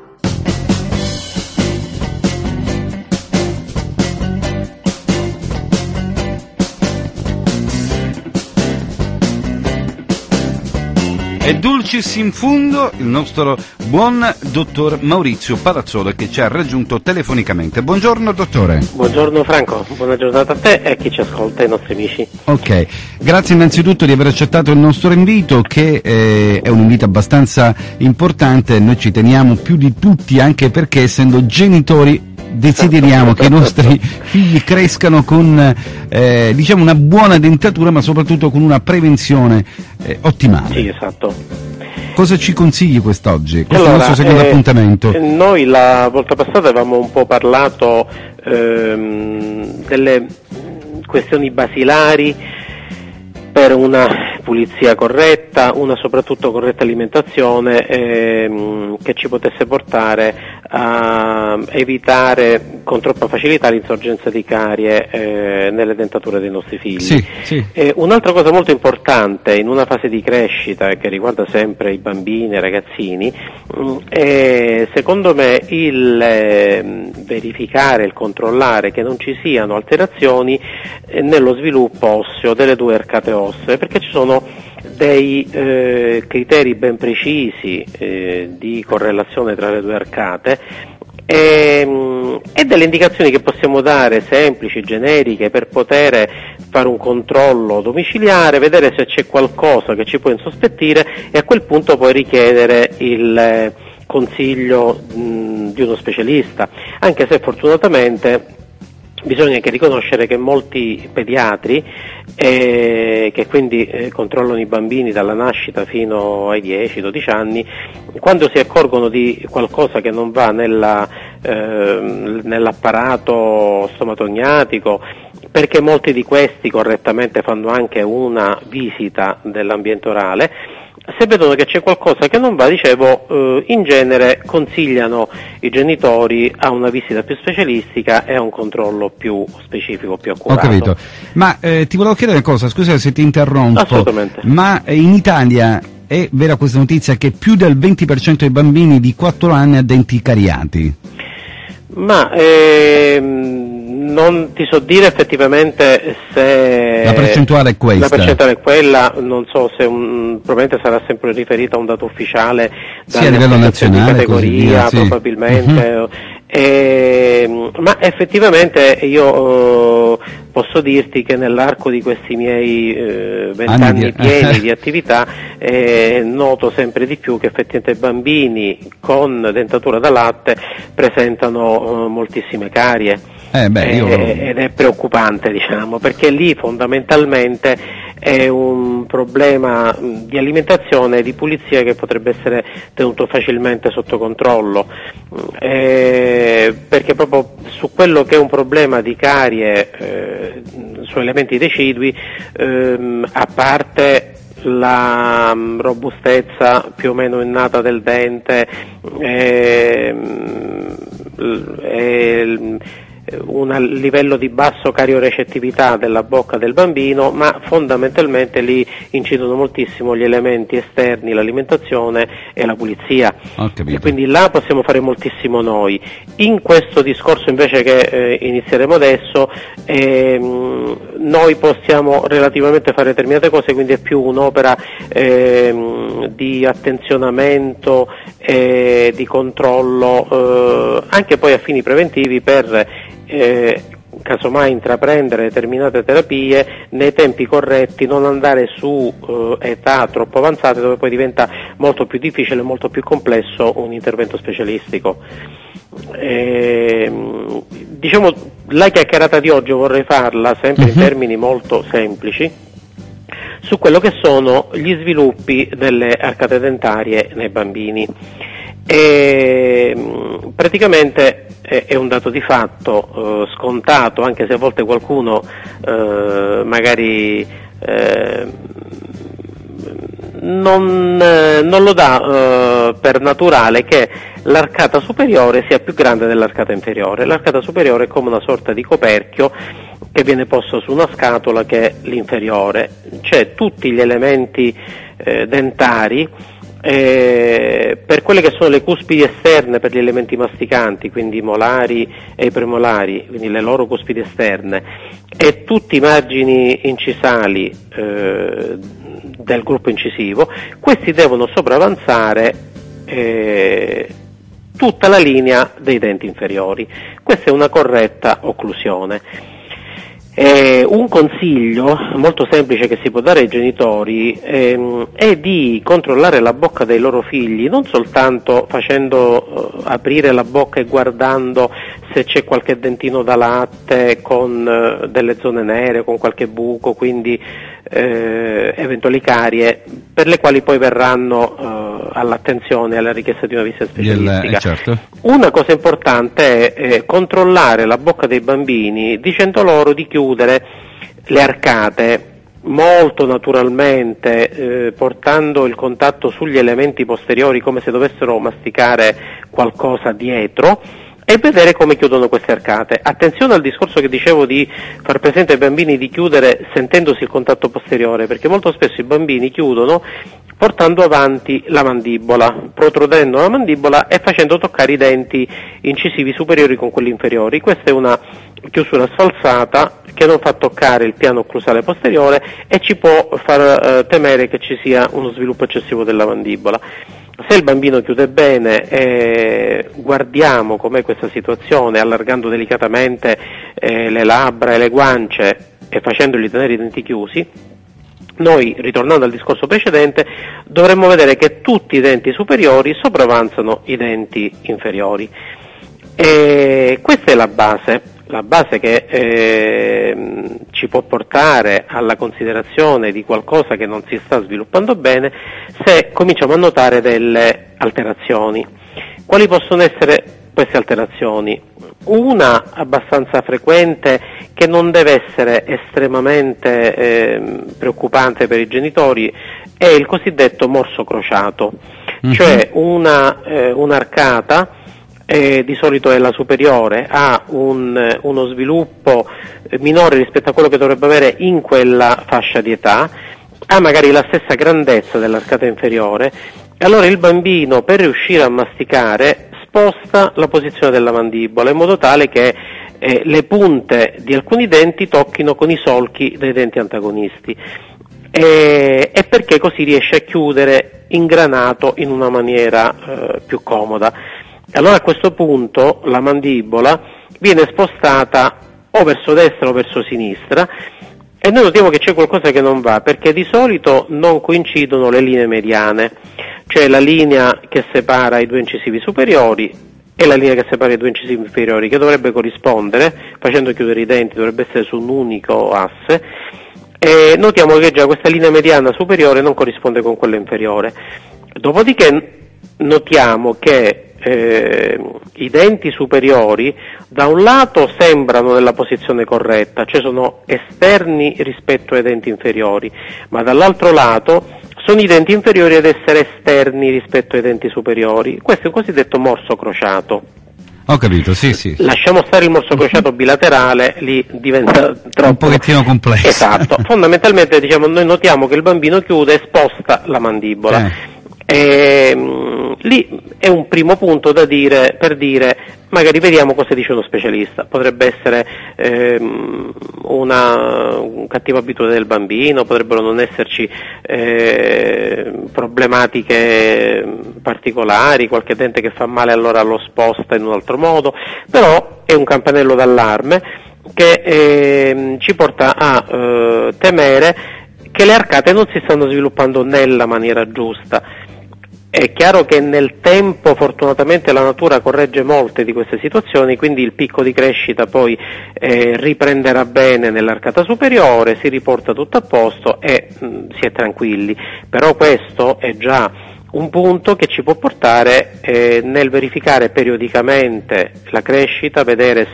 S2: E dulcis in fundo il nostro buon dottor Maurizio Palazzolo che ci ha raggiunto telefonicamente. Buongiorno dottore.
S15: Buongiorno Franco, buona giornata a te e a chi ci ascolta, ai nostri amici.
S2: Ok, grazie innanzitutto di aver accettato il nostro invito che è un invito abbastanza importante, noi ci teniamo più di tutti anche perché essendo genitori desideriamo che i nostri figli crescano con diciamo una buona dentatura ma soprattutto con una prevenzione ottimale.
S15: Sì, esatto.
S2: Cosa ci consigli quest'oggi? Questo è il nostro secondo appuntamento.
S15: Noi la volta passata avevamo un po' parlato delle questioni basilari per una pulizia corretta, una soprattutto corretta alimentazione che ci potesse portare a evitare con troppa facilità l'insorgenza di carie nelle dentature dei nostri figli.
S2: Sì.
S15: Un'altra cosa molto importante in una fase di crescita che riguarda sempre i bambini e i ragazzini, secondo me il verificare, il controllare che non ci siano alterazioni nello sviluppo osseo delle due arcate ossee, perché ci sono dei criteri ben precisi di correlazione tra le due arcate e delle indicazioni che possiamo dare semplici, generiche, per poter fare un controllo domiciliare, vedere se c'è qualcosa che ci può insospettire e a quel punto poi richiedere il consiglio di uno specialista, anche se fortunatamente bisogna anche riconoscere che molti pediatri che quindi controllano i bambini dalla nascita fino ai 10-12 anni, quando si accorgono di qualcosa che non va nell'apparato stomatognatico, perché molti di questi correttamente fanno anche una visita dell'ambiente orale, se vedono che c'è qualcosa che non va, in genere consigliano i genitori a una visita più specialistica e a un controllo più specifico, più accurato.
S2: Ho capito. Ma ti volevo chiedere una cosa, scusa se ti interrompo.
S15: Assolutamente.
S2: Ma in Italia è vera questa notizia che più del 20% dei bambini di 4 anni ha denti cariati?
S15: Ma non ti so dire effettivamente se
S2: la percentuale è questa.
S15: La percentuale è quella, non so se probabilmente sarà sempre riferita a un dato ufficiale
S2: a livello nazionale,
S15: di categoria,
S2: sì,
S15: probabilmente. Ma effettivamente io posso dirti che nell'arco di questi miei 20 anni pieni di attività noto sempre di più che effettivamente bambini con dentatura da latte presentano moltissime carie. Ed è preoccupante, perché lì fondamentalmente è un problema di alimentazione e di pulizia che potrebbe essere tenuto facilmente sotto controllo, perché proprio su quello che è un problema di carie su elementi decidui, a parte la robustezza più o meno innata del dente, un livello di basso cariorecettività della bocca del bambino, ma fondamentalmente lì incidono moltissimo gli elementi esterni, l'alimentazione e la pulizia, e quindi là possiamo fare moltissimo noi. In questo discorso invece che inizieremo adesso, noi possiamo relativamente fare determinate cose, quindi è più un'opera di attenzionamento e di controllo, anche poi a fini preventivi, per casomai intraprendere determinate terapie nei tempi corretti, non andare su età troppo avanzate dove poi diventa molto più difficile, molto più complesso un intervento specialistico. La chiacchierata di oggi vorrei farla sempre in termini molto semplici su quello che sono gli sviluppi delle arcate dentarie nei bambini. Praticamente è un dato di fatto scontato, anche se a volte qualcuno magari non lo dà per naturale, che l'arcata superiore sia più grande dell'arcata inferiore. L'arcata superiore è come una sorta di coperchio che viene posto su una scatola che è l'inferiore, c'è tutti gli elementi dentari per quelle che sono le cuspidi esterne per gli elementi masticanti, quindi i molari e i premolari, quindi le loro cuspidi esterne, e tutti i margini incisali del gruppo incisivo. Questi devono sopravanzare tutta la linea dei denti inferiori. Questa è una corretta occlusione. Un consiglio molto semplice che si può dare ai genitori è di controllare la bocca dei loro figli, non soltanto facendo aprire la bocca e guardando se c'è qualche dentino da latte con delle zone nere, con qualche buco, quindi eventuali carie, per le quali poi verranno all'attenzione, alla richiesta di una visita specialistica.
S2: Certo.
S15: Una cosa importante è controllare la bocca dei bambini dicendo loro di chiudere le arcate molto naturalmente, portando il contatto sugli elementi posteriori come se dovessero masticare qualcosa dietro, e vedere come chiudono queste arcate. Attenzione al discorso che dicevo di far presente ai bambini di chiudere sentendosi il contatto posteriore, perché molto spesso i bambini chiudono portando avanti la mandibola, protrudendo la mandibola e facendo toccare i denti incisivi superiori con quelli inferiori. Questa è una chiusura sfalsata che non fa toccare il piano occlusale posteriore e ci può far temere che ci sia uno sviluppo eccessivo della mandibola. Se il bambino chiude bene, guardiamo com'è questa situazione, allargando delicatamente le labbra e le guance e facendogli tenere i denti chiusi. Noi, ritornando al discorso precedente, dovremmo vedere che tutti i denti superiori sopravanzano i denti inferiori. E questa è la base che ci può portare alla considerazione di qualcosa che non si sta sviluppando bene se cominciamo a notare delle alterazioni. Quali possono essere queste alterazioni? Una abbastanza frequente, che non deve essere estremamente preoccupante per i genitori, è il cosiddetto morso crociato, cioè un'arcata, di solito è la superiore, ha uno sviluppo minore rispetto a quello che dovrebbe avere in quella fascia di età, ha magari la stessa grandezza dell'arcata inferiore, e allora il bambino, per riuscire a masticare, sposta la posizione della mandibola in modo tale che le punte di alcuni denti tocchino con i solchi dei denti antagonisti, e perché così riesce a chiudere ingranato in una maniera più comoda. Allora a questo punto la mandibola viene spostata o verso destra o verso sinistra, e noi notiamo che c'è qualcosa che non va, perché di solito non coincidono le linee mediane, cioè la linea che separa i due incisivi superiori e la linea che separa i due incisivi inferiori, che dovrebbe corrispondere, facendo chiudere i denti, dovrebbe essere su un unico asse, e notiamo che già questa linea mediana superiore non corrisponde con quella inferiore. Dopodiché notiamo che i denti superiori da un lato sembrano nella posizione corretta, cioè sono esterni rispetto ai denti inferiori, ma dall'altro lato sono i denti inferiori ad essere esterni rispetto ai denti superiori. Questo è un cosiddetto morso crociato.
S2: Ho capito, sì.
S15: Lasciamo stare il morso crociato bilaterale, lì diventa troppo
S2: un pochettino complesso.
S15: Esatto. Fondamentalmente, noi notiamo che il bambino chiude e sposta la mandibola. Lì è un primo punto da dire, per dire, magari vediamo cosa dice uno specialista. Potrebbe essere una cattiva abitudine del bambino, potrebbero non esserci problematiche particolari, qualche dente che fa male allora lo sposta in un altro modo, però è un campanello d'allarme che ci porta a temere che le arcate non si stanno sviluppando nella maniera giusta. È chiaro che nel tempo fortunatamente la natura corregge molte di queste situazioni, quindi il picco di crescita poi riprenderà bene nell'arcata superiore, si riporta tutto a posto e si è tranquilli, però questo è già un punto che ci può portare nel verificare periodicamente la crescita, vedere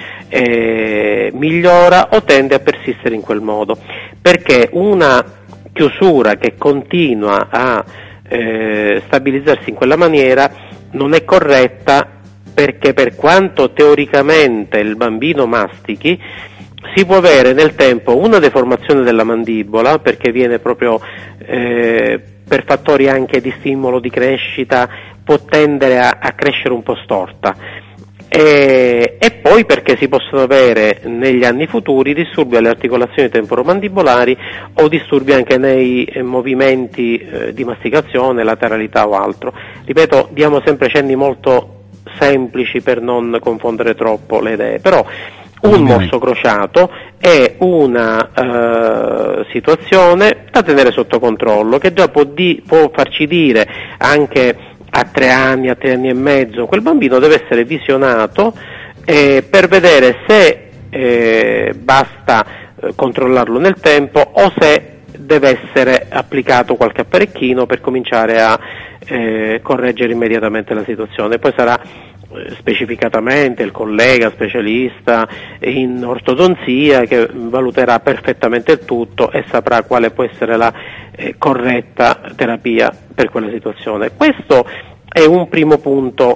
S15: se migliora o tende a persistere in quel modo, perché una chiusura che continua a stabilizzarsi in quella maniera non è corretta, perché per quanto teoricamente il bambino mastichi, si può avere nel tempo una deformazione della mandibola, perché viene proprio per fattori anche di stimolo di crescita, può tendere a crescere un po' storta, e poi perché si possono avere negli anni futuri disturbi alle articolazioni temporomandibolari o disturbi anche nei movimenti di masticazione, lateralità o altro. Ripeto, diamo sempre cenni molto semplici per non confondere troppo le idee, però un morso crociato è una situazione da tenere sotto controllo, che già può farci dire anche a 3 anni, a 3 anni e mezzo, quel bambino deve essere visionato per vedere se basta controllarlo nel tempo o se deve essere applicato qualche apparecchino per cominciare a correggere immediatamente la situazione. Poi sarà specificatamente il collega specialista in ortodonzia che valuterà perfettamente il tutto e saprà quale può essere la corretta terapia per quella situazione. Questo è un primo punto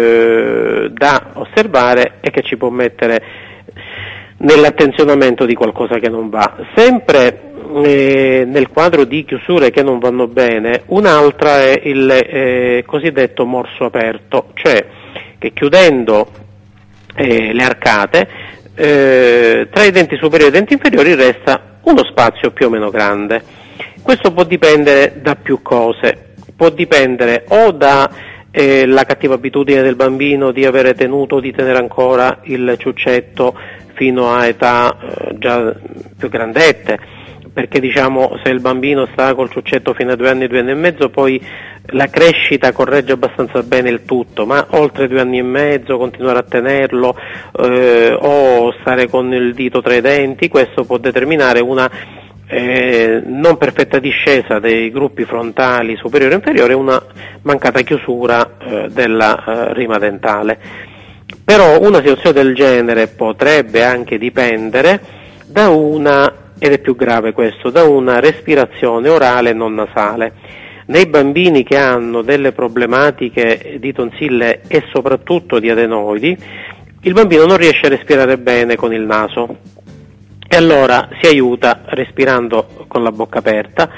S15: da osservare e che ci può mettere nell'attenzionamento di qualcosa che non va. Sempre nel quadro di chiusure che non vanno bene, un'altra è il cosiddetto morso aperto, cioè che chiudendo le arcate tra i denti superiori e i denti inferiori resta uno spazio più o meno grande. Questo può dipendere da più cose, può dipendere o da la cattiva abitudine del bambino di avere tenuto o di tenere ancora il ciuccetto fino a età già più grandette, perché diciamo se il bambino sta col ciuccetto fino a 2 anni, 2 anni e mezzo, poi la crescita corregge abbastanza bene il tutto, ma oltre 2 anni e mezzo continuare a tenerlo o stare con il dito tra i denti, questo può determinare una non perfetta discesa dei gruppi frontali superiore e inferiore, una mancata chiusura della rima dentale. Però una situazione del genere potrebbe anche dipendere da ed è più grave questo, da una respirazione orale non nasale. Nei bambini che hanno delle problematiche di tonsille e soprattutto di adenoidi, il bambino non riesce a respirare bene con il naso e allora si aiuta respirando con la bocca aperta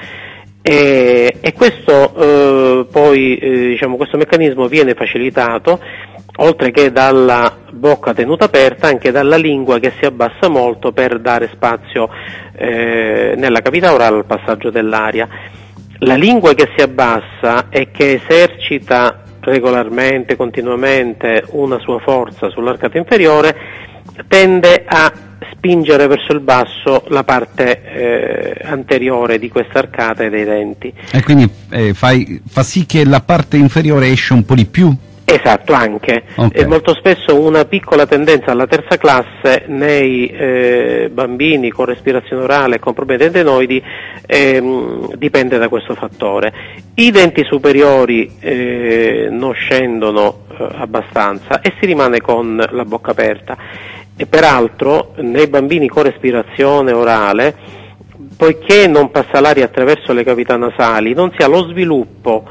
S15: e questo questo meccanismo viene facilitato, oltre che dalla bocca tenuta aperta, anche dalla lingua che si abbassa molto per dare spazio nella cavità orale al passaggio dell'aria. La lingua che si abbassa e che esercita regolarmente, continuamente una sua forza sull'arcata inferiore, tende a spingere verso il basso la parte anteriore di questa arcata e dei denti. E
S2: quindi fa sì che la parte inferiore esce un po' di più?
S15: Esatto, anche. Okay. Molto spesso una piccola tendenza alla terza classe nei bambini con respirazione orale e con problemi adenoidi dipende da questo fattore. I denti superiori non scendono abbastanza e si rimane con la bocca aperta. E peraltro nei bambini con respirazione orale, poiché non passa l'aria attraverso le cavità nasali, non si ha lo sviluppo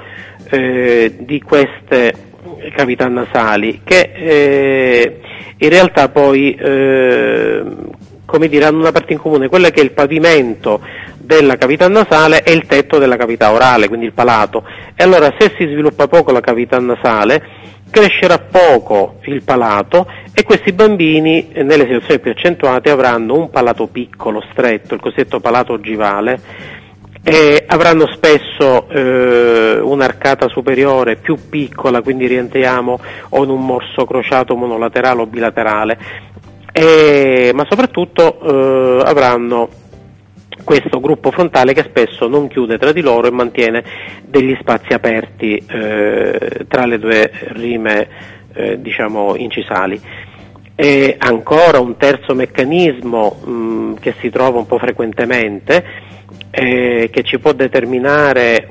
S15: di queste cavità nasali che in realtà poi hanno una parte in comune, quella che è il pavimento della cavità nasale e il tetto della cavità orale, quindi il palato. E allora se si sviluppa poco la cavità nasale, crescerà poco il palato e questi bambini nelle situazioni più accentuate avranno un palato piccolo, stretto, il cosiddetto palato ogivale, e avranno spesso un'arcata superiore più piccola, quindi rientriamo o in un morso crociato monolaterale o bilaterale, ma soprattutto avranno questo gruppo frontale che spesso non chiude tra di loro e mantiene degli spazi aperti tra le due rime incisali. E ancora un terzo meccanismo che si trova un po' frequentemente, che ci può determinare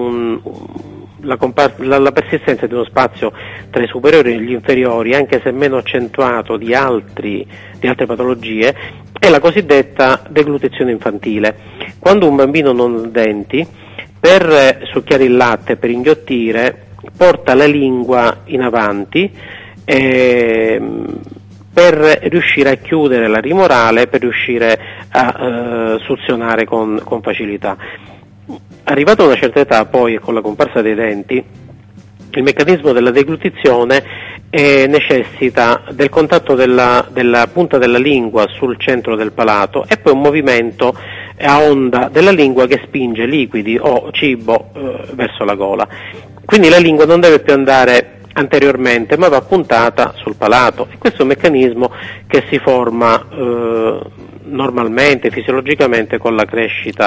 S15: la persistenza di uno spazio tra i superiori e gli inferiori, anche se meno accentuato di altre patologie, è la cosiddetta deglutizione infantile. Quando un bambino non ha denti, per succhiare il latte, per inghiottire, porta la lingua in avanti per riuscire a chiudere la rima orale, per riuscire a suzionare con facilità. Arrivato a una certa età, poi, con la comparsa dei denti, il meccanismo della deglutizione necessita del contatto della punta della lingua sul centro del palato e poi un movimento a onda della lingua che spinge liquidi o cibo verso la gola. Quindi la lingua non deve più andare anteriormente, ma va puntata sul palato, e questo è un meccanismo che si forma normalmente, fisiologicamente, con la crescita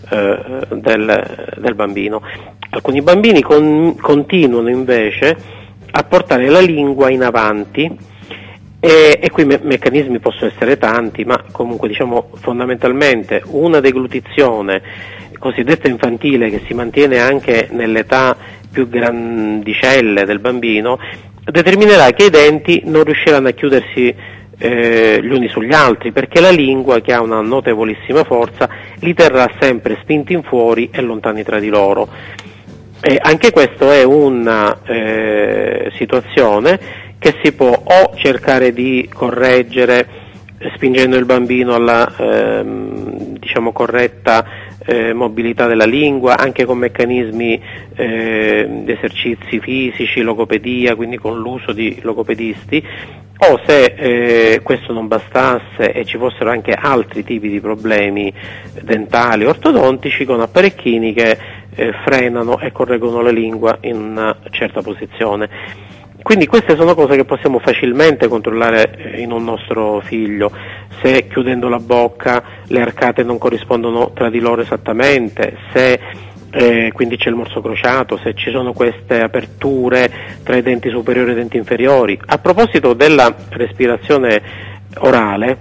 S15: del bambino. Alcuni bambini continuano invece a portare la lingua in avanti e qui i meccanismi possono essere tanti, ma comunque fondamentalmente una deglutizione cosiddetta infantile, che si mantiene anche nell'età più grandicelle del bambino, determinerà che i denti non riusciranno a chiudersi gli uni sugli altri, perché la lingua, che ha una notevolissima forza, li terrà sempre spinti in fuori e lontani tra di loro. Anche questo è una situazione che si può o cercare di correggere spingendo il bambino alla corretta mobilità della lingua, anche con meccanismi di esercizi fisici, logopedia, quindi con l'uso di logopedisti, o se questo non bastasse e ci fossero anche altri tipi di problemi dentali, ortodontici, con apparecchini che frenano e correggono la lingua in una certa posizione. Quindi queste sono cose che possiamo facilmente controllare in un nostro figlio. Se chiudendo la bocca le arcate non corrispondono tra di loro esattamente, se quindi c'è il morso crociato, se ci sono queste aperture tra i denti superiori e i denti inferiori. A proposito della respirazione orale,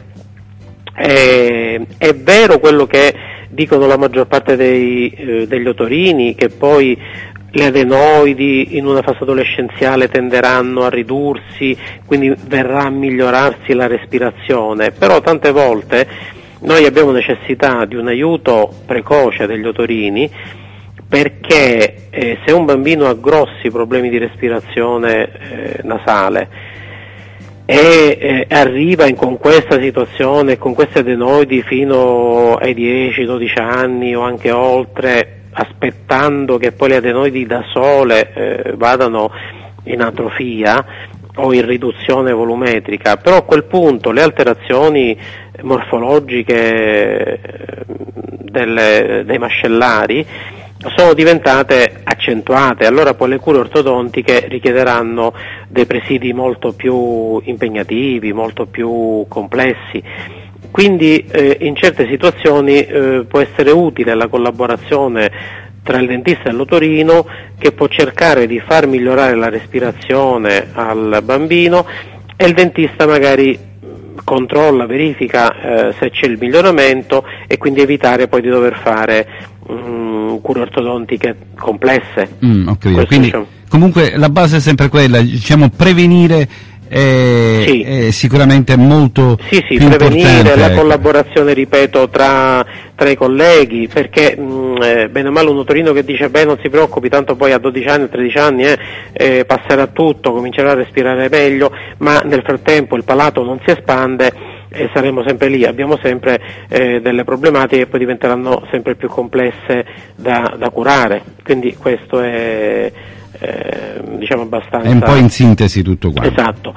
S15: è vero quello che dicono la maggior parte degli otorini, che poi le adenoidi in una fase adolescenziale tenderanno a ridursi, quindi verrà a migliorarsi la respirazione, però tante volte noi abbiamo necessità di un aiuto precoce degli otorini, perché se un bambino ha grossi problemi di respirazione nasale e arriva con questa situazione, con queste adenoidi fino ai 10-12 anni o anche oltre, aspettando che poi le adenoidi da sole vadano in atrofia o in riduzione volumetrica, però a quel punto le alterazioni morfologiche dei mascellari sono diventate accentuate, allora poi le cure ortodontiche richiederanno dei presidi molto più impegnativi, molto più complessi. Quindi in certe situazioni può essere utile la collaborazione tra il dentista e l'otorino, che può cercare di far migliorare la respirazione al bambino, e il dentista magari controlla, verifica se c'è il miglioramento, e quindi evitare poi di dover fare cure ortodontiche complesse.
S2: Ho capito. Quindi comunque la base è sempre quella, prevenire è sicuramente molto più
S15: prevenire,
S2: importante,
S15: la collaborazione, ripeto, tra i colleghi, perché bene o male un otorino che dice non si preoccupi, tanto poi a 12 anni, 13 anni passerà tutto, comincerà a respirare meglio, ma nel frattempo il palato non si espande e saremo sempre lì, abbiamo sempre delle problematiche che poi diventeranno sempre più complesse da curare, quindi questo è abbastanza.
S2: È un po' in sintesi tutto quanto.
S15: Esatto.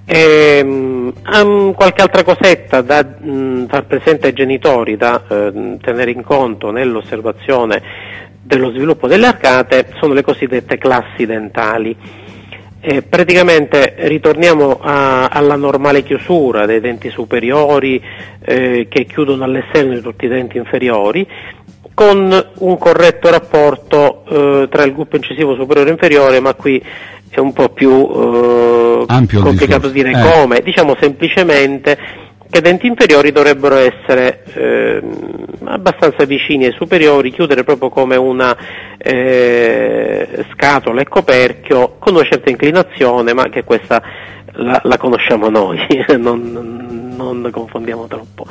S15: Qualche altra cosetta da far presente ai genitori, da tenere in conto nell'osservazione dello sviluppo delle arcate, sono le cosiddette classi dentali. Praticamente ritorniamo alla normale chiusura dei denti superiori che chiudono all'esterno di tutti i denti inferiori, con un corretto rapporto tra il gruppo incisivo superiore e inferiore, ma qui è un po' più complicato dire come, diciamo semplicemente che i denti inferiori dovrebbero essere abbastanza vicini ai superiori, chiudere proprio come una scatola e coperchio, con una certa inclinazione, ma che questa la conosciamo noi, non confondiamo troppo.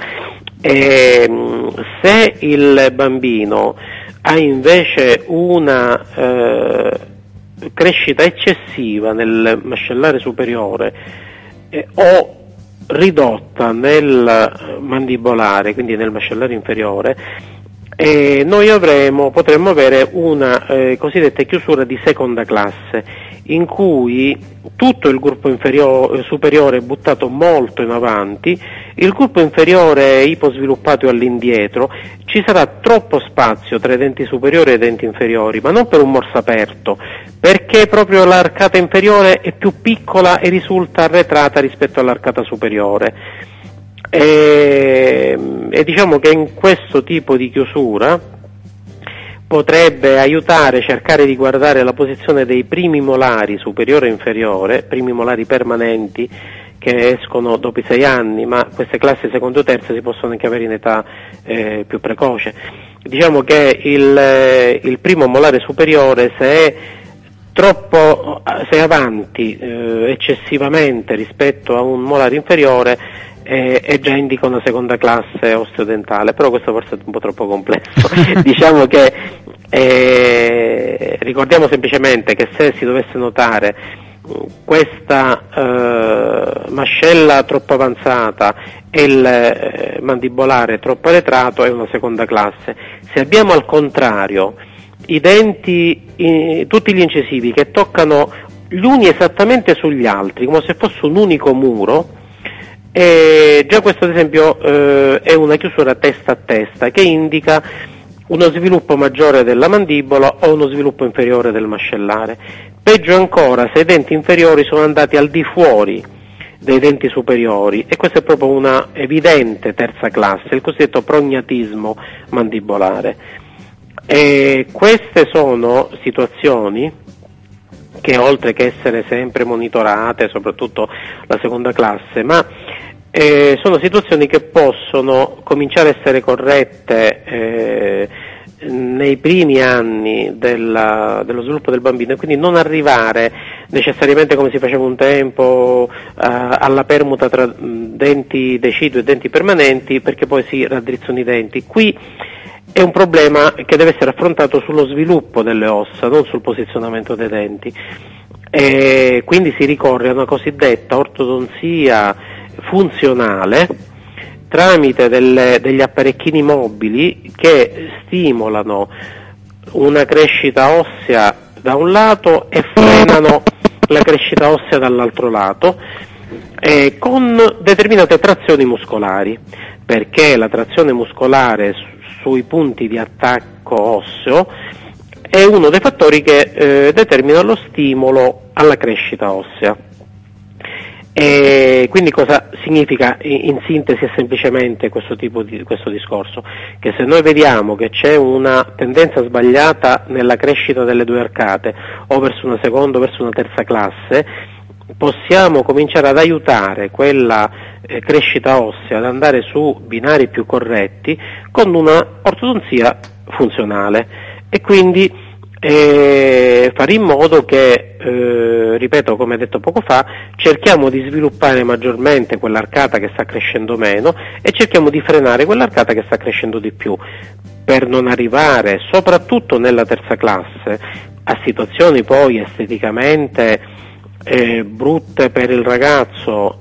S15: Se il bambino ha invece una crescita eccessiva nel mascellare superiore o ridotta nel mandibolare, quindi nel mascellare inferiore, noi potremmo avere una cosiddetta chiusura di seconda classe, in cui tutto il gruppo superiore è buttato molto in avanti, il gruppo inferiore è iposviluppato all'indietro, ci sarà troppo spazio tra i denti superiori e i denti inferiori, ma non per un morso aperto, perché proprio l'arcata inferiore è più piccola e risulta arretrata rispetto all'arcata superiore. E diciamo che in questo tipo di chiusura potrebbe aiutare, cercare di guardare la posizione dei primi molari superiore e inferiore, primi molari permanenti che escono dopo i 6 anni, ma queste classi secondo e terze si possono anche avere in età più precoce. Diciamo che il primo molare superiore, se è avanti eccessivamente rispetto a un molare inferiore, e già indica una seconda classe osteodentale, però questo forse è un po' troppo complesso. Diciamo che Ricordiamo semplicemente che se si dovesse notare questa mascella troppo avanzata e il mandibolare troppo arretrato, è una seconda classe. Se abbiamo al contrario i denti, tutti gli incisivi che toccano gli uni esattamente sugli altri, come se fosse un unico muro, già questo ad esempio è una chiusura testa a testa che indica uno sviluppo maggiore della mandibola o uno sviluppo inferiore del mascellare. Peggio ancora se i denti inferiori sono andati al di fuori dei denti superiori, e questa è proprio una evidente terza classe, il cosiddetto prognatismo mandibolare. E queste sono situazioni che, oltre che essere sempre monitorate, soprattutto la seconda classe, ma sono situazioni che possono cominciare a essere corrette nei primi anni dello sviluppo del bambino, e quindi non arrivare necessariamente, come si faceva un tempo, alla permuta tra denti decidui e denti permanenti, perché poi si raddrizzano i denti. Qui è un problema che deve essere affrontato sullo sviluppo delle ossa, non sul posizionamento dei denti, e quindi si ricorre a una cosiddetta ortodonzia funzionale tramite degli apparecchini mobili che stimolano una crescita ossea da un lato e frenano la crescita ossea dall'altro lato, con determinate trazioni muscolari, perché la trazione muscolare sui punti di attacco osseo è uno dei fattori che determina lo stimolo alla crescita ossea. E quindi cosa significa in sintesi e semplicemente questo discorso? Che se noi vediamo che c'è una tendenza sbagliata nella crescita delle due arcate, o verso una seconda o verso una terza classe, possiamo cominciare ad aiutare quella crescita ossea ad andare su binari più corretti con una ortodonzia funzionale, e quindi fare in modo che, ripeto, come detto poco fa, cerchiamo di sviluppare maggiormente quell'arcata che sta crescendo meno e cerchiamo di frenare quell'arcata che sta crescendo di più, per non arrivare, soprattutto nella terza classe, a situazioni poi esteticamente brutte per il ragazzo,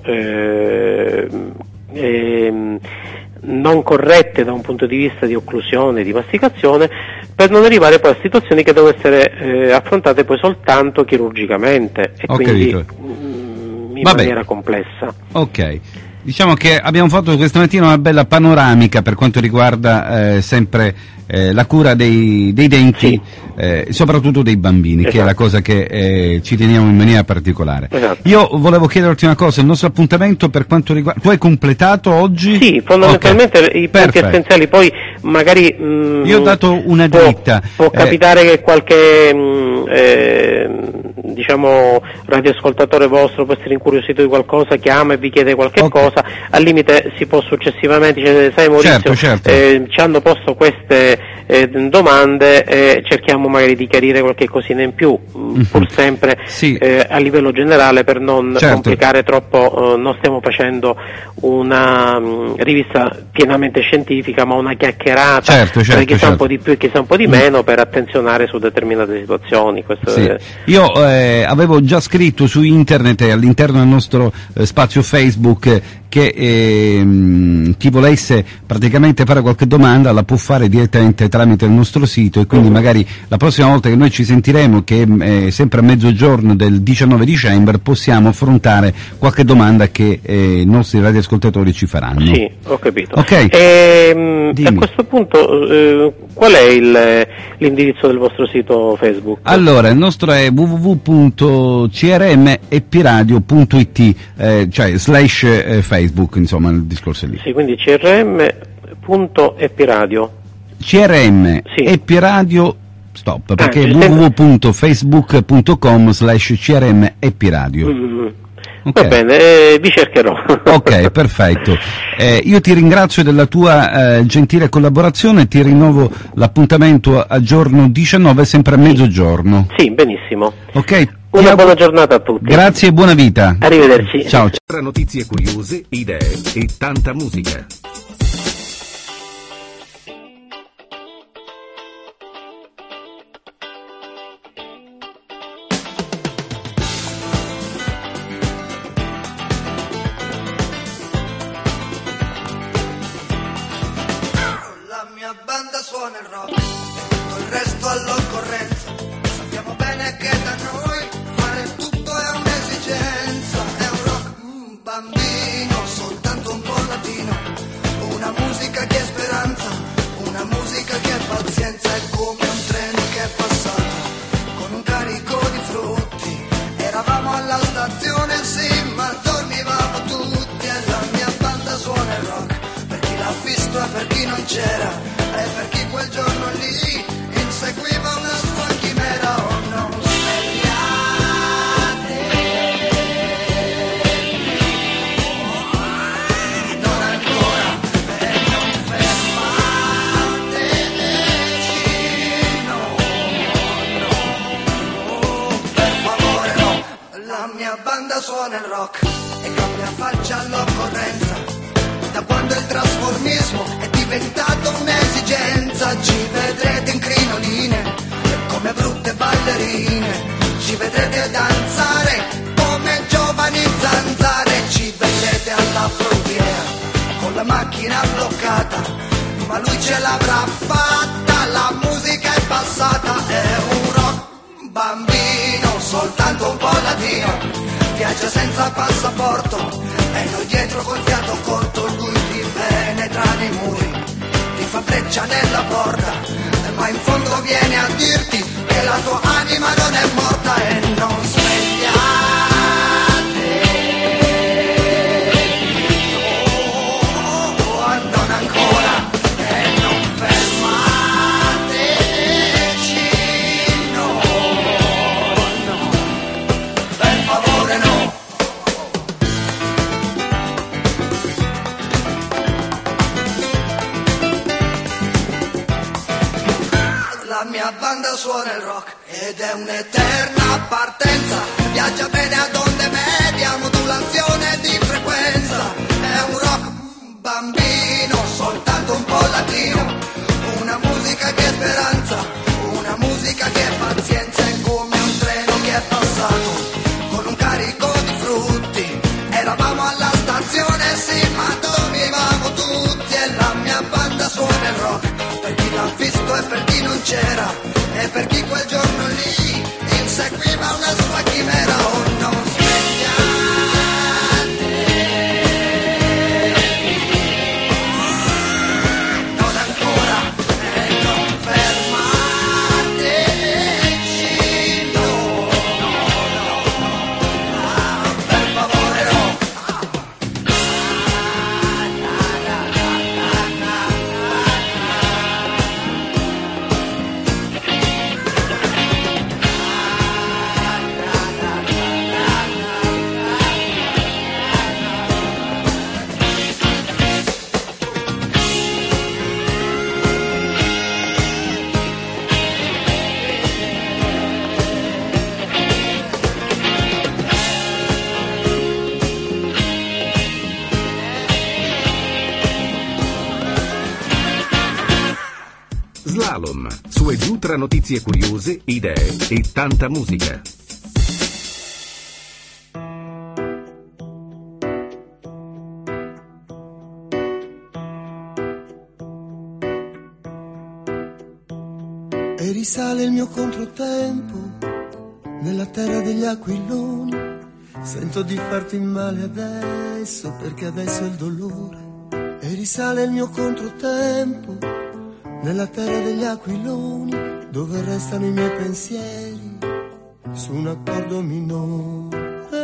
S15: non corrette da un punto di vista di occlusione, di masticazione, per non arrivare poi a situazioni che devono essere affrontate poi soltanto chirurgicamente e quindi in maniera complessa.
S2: Ok. Diciamo che abbiamo fatto questa mattina una bella panoramica per quanto riguarda sempre la cura dei denti, soprattutto dei bambini, esatto, che è la cosa che ci teniamo in maniera particolare. Esatto. Io volevo chiederti una cosa, il nostro appuntamento per quanto riguarda... Tu hai completato oggi?
S15: Sì, fondamentalmente i punti essenziali, poi magari...
S2: Io ho dato una dritta.
S15: Può capitare che qualche... diciamo radioascoltatore vostro può essere incuriosito di qualcosa, chiama e vi chiede qualche cosa, al limite si può successivamente dire, sai Maurizio, certo. Ci hanno posto queste domande, cerchiamo magari di chiarire qualche cosina in più, pur sempre a livello generale, per non complicare troppo. Non stiamo facendo una rivista pienamente scientifica, ma una chiacchierata, chissà un po' di più e chissà un po' di meno, per attenzionare su determinate situazioni. Questo
S2: Io avevo già scritto su internet e all'interno del nostro spazio Facebook che chi volesse praticamente fare qualche domanda la può fare direttamente tramite il nostro sito, e quindi magari la prossima volta che noi ci sentiremo, che è sempre a mezzogiorno del 19 dicembre, possiamo affrontare qualche domanda che i nostri radioascoltatori ci faranno.
S15: Sì, ho capito.
S2: Okay.
S15: A questo punto qual è l'indirizzo del vostro sito Facebook?
S2: Allora, il nostro è www.crmeppiradio.it, cioè /Facebook, insomma, il discorso è lì.
S15: Sì, quindi crm.epiradio.
S2: Epiradio stop, perché www.facebook.com/crmeppiradio.
S15: Okay. Va bene, vi cercherò.
S2: Ok, perfetto. Io ti ringrazio della tua gentile collaborazione, ti rinnovo l'appuntamento a giorno 19, sempre a mezzogiorno.
S15: Sì, benissimo.
S2: Ok.
S15: Una buona giornata a tutti.
S2: Grazie e buona vita.
S15: Arrivederci.
S2: Ciao.
S1: Notizie curiose, idee e tanta musica.
S16: per chi non c'era e per chi quel giorno lì inseguiva una sua chimera. Oh no, svegliate, non ancora e non fermateci, no, per favore no. La mia banda suona il rock e cambia faccia all'occorrenza. Da quando il trasformismo è diventato un'esigenza, ci vedrete in crinoline come brutte ballerine, ci vedrete danzare come giovani zanzare, ci vedrete alla frontiera con la macchina bloccata, ma lui ce l'avrà fatta, la musica è passata, è un rock bambino, soltanto un po' latino, viaggia senza passaporto e noi dietro col fiato corto, lui ti penetra nei muri, ti fa breccia nella porta, ma in fondo viene a dirti che la tua anima non è morta e non svegliate, non ancora e non fermateci, no, per favore no. La mia banda suona il rock ed è un'eterna partenza, viaggia bene ad onde medie, a modulazione di frequenza, è un rock bambino, soltanto un po' latino, una musica che è speranza, una musica che è pazienza, è come un treno che è passato con un carico di frutti, eravamo alla stazione sì ma dormivamo tutti e la mia banda suona il rock per chi l'ha visto e per chi non c'era e per chi quel giorno lì inseguiva una sua chimera. Oh no, svegliate, non ancora e non fermateci, no, per favore no.
S1: Slalom, su e giù tra notizie curiose, idee e tanta musica.
S9: E risale il mio controtempo nella terra degli aquiloni. Sento di farti male adesso perché adesso è il dolore. E risale il mio controtempo nella terra degli aquiloni, dove restano i miei pensieri su un accordo minore.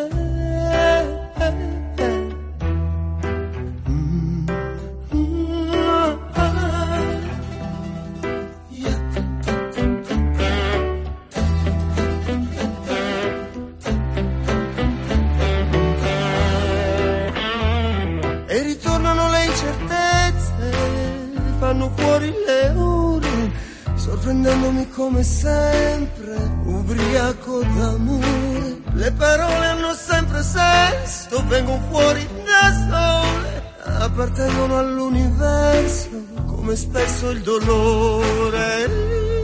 S9: E ritornano le incertezze, fanno fuori le ore, sorprendendomi come sempre, ubriaco d'amore. Le parole hanno sempre senso, vengono fuori da sole, appartengono all'universo, come spesso il dolore.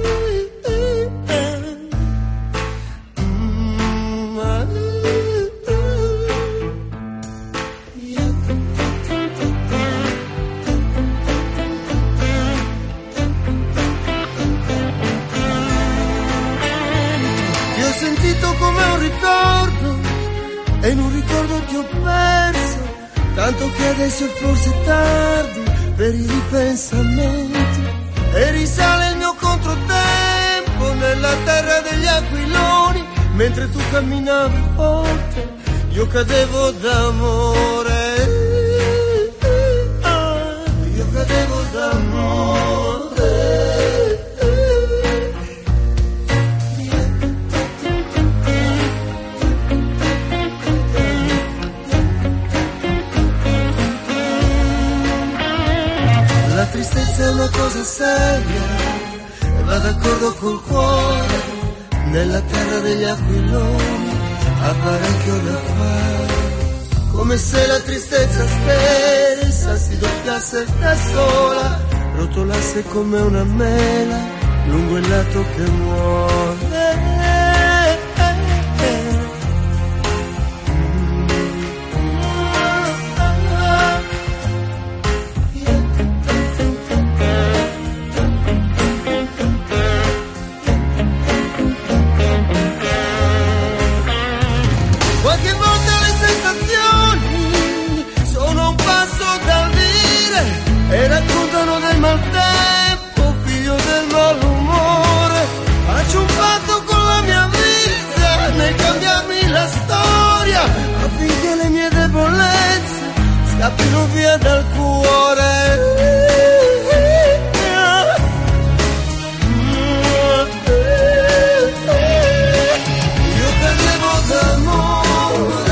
S9: Come un ricordo e in un ricordo ti ho perso, tanto che adesso è forse tardi per i ripensamenti. E risale il mio controtempo nella terra degli aquiloni, mentre tu camminavi forte io cadevo d'amore, io cadevo d'amore. La tristezza è una cosa seria e va d'accordo col cuore. Nella terra degli aquiloni ha parecchio da fare. Come se la tristezza stessa si doppiasse da sola, rotolasse come una mela lungo il lato che muore. Qualche volta le sensazioni sono un passo dal dire e raccontano del maltempo, figlio del malumore. Faccio un patto con la mia vita nel cambiarmi la storia, affinché le mie debolezze scappino via dal cuore. Io credevo d'amore.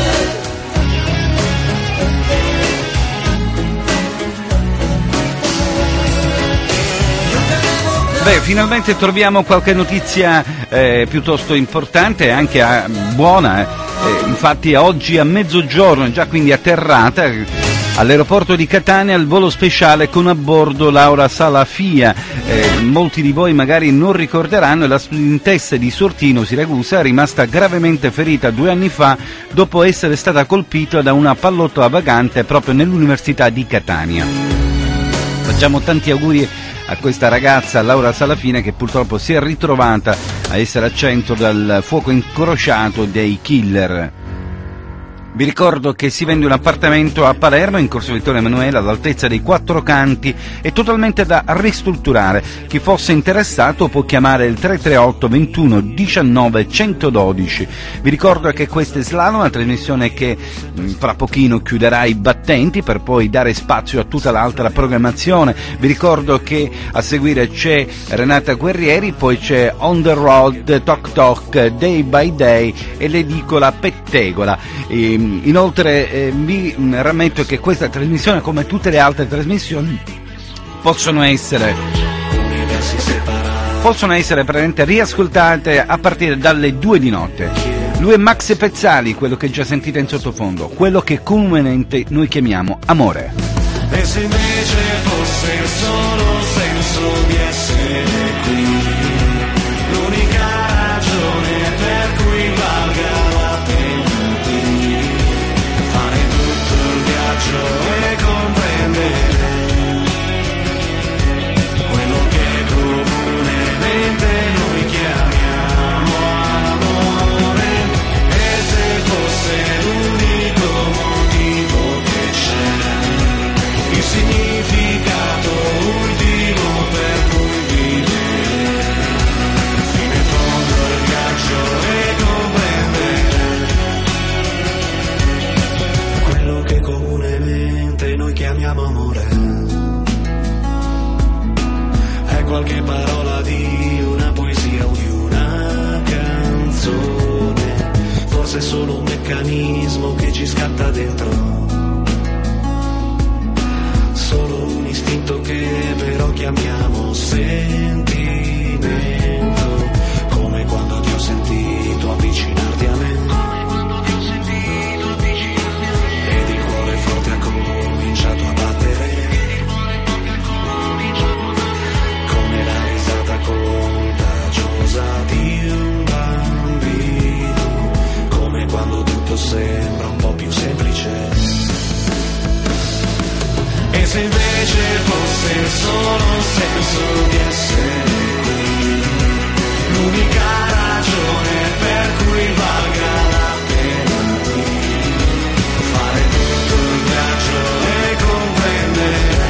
S2: Beh, finalmente troviamo qualche notizia piuttosto importante e anche buona. Infatti oggi a mezzogiorno, già quindi atterrata all'aeroporto di Catania, il volo speciale con a bordo Laura Salafia. Molti di voi magari non ricorderanno, la studentessa di Sortino, Siracusa, è rimasta gravemente ferita 2 anni fa dopo essere stata colpita da una pallottola vagante proprio nell'Università di Catania. Facciamo tanti auguri a questa ragazza Laura Salafina, che purtroppo si è ritrovata a essere al centro del fuoco incrociato dei killer. Vi ricordo che si vende un appartamento a Palermo, in Corso Vittorio Emanuele, all'altezza dei 4 canti, è totalmente da ristrutturare. Chi fosse interessato può chiamare il 338 21 19 112. Vi ricordo che questa è Slalom, una trasmissione che fra pochino chiuderà i battenti per poi dare spazio a tutta l'altra programmazione. Vi ricordo che a seguire c'è Renata Guerrieri, poi c'è On the Road, Talk Talk, Day by Day e l'edicola Pettegola. Inoltre vi rammetto che questa trasmissione, come tutte le altre trasmissioni, possono essere praticamente riascoltate a partire dalle 2 di notte. Lui è Max Pezzali, quello che già sentite in sottofondo, quello che comunemente noi chiamiamo amore.
S10: E se invece fosse solo senso di essere qui, l'unica ragione per cui valga la pena di fare tutto il viaggio e comprendere quello che comunemente noi chiamiamo amore. E se fosse l'unico motivo che c'è, il significato ultimo per cui vivere, fino in fondo il viaggio e comprendere quello che comunemente noi chiamiamo amore. È qualche parola di una poesia o di una canzone, forse è solo un meccanismo che ci scatta dentro, solo un istinto che però chiamiamo sentimento, come quando ti ho sentito avvicinarti a me ed il cuore forte ha cominciato a battere, come la risata contagiosa di un bambino, come quando tutto sembra un po' più semplice. E se invece fosse solo un senso di essere qui, l'unica ragione per cui valga la pena di fare tutto il viaggio e comprendere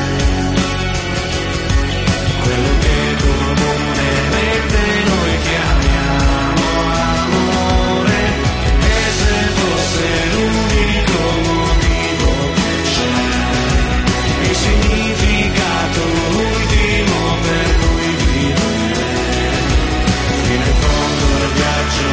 S10: quello che comunemente noi chiamiamo amore. E se fosse l'unico motivo che c'è, il significato ultimo per cui vivere, fino in fondo il viaggio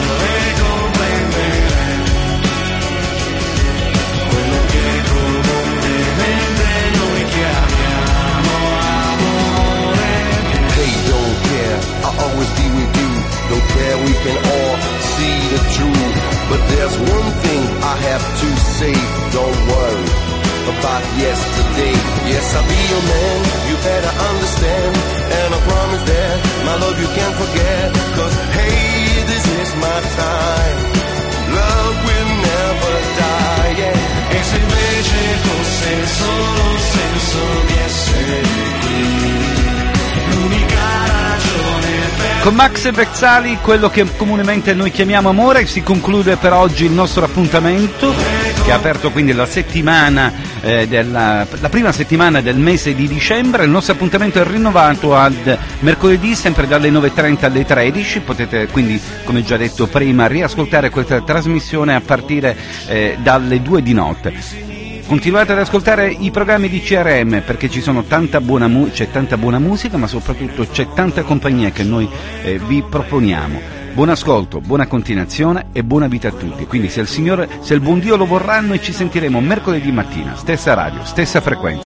S17: say, don't worry about yesterday. Yes, I'll be your man, you better understand. And I promise that my love you can't forget. Cause hey, this is my time. Love will never die, yeah.
S10: E se invece fosse solo il senso di essere qui, l'unica ragione per...
S2: Con Max Pezzali, quello che comunemente noi chiamiamo amore, si conclude per oggi il nostro appuntamento, che ha aperto quindi la settimana la prima settimana del mese di dicembre. Il nostro appuntamento è rinnovato ad mercoledì, sempre dalle 9.30 alle 13. Potete quindi, come già detto prima, riascoltare questa trasmissione a partire dalle 2 di notte. Continuate ad ascoltare i programmi di CRM, perché ci sono c'è tanta buona musica, ma soprattutto c'è tanta compagnia che noi vi proponiamo. Buon ascolto, buona continuazione e buona vita a tutti. Quindi se il buon Dio lo vorrà, noi ci sentiremo mercoledì mattina, stessa radio, stessa frequenza.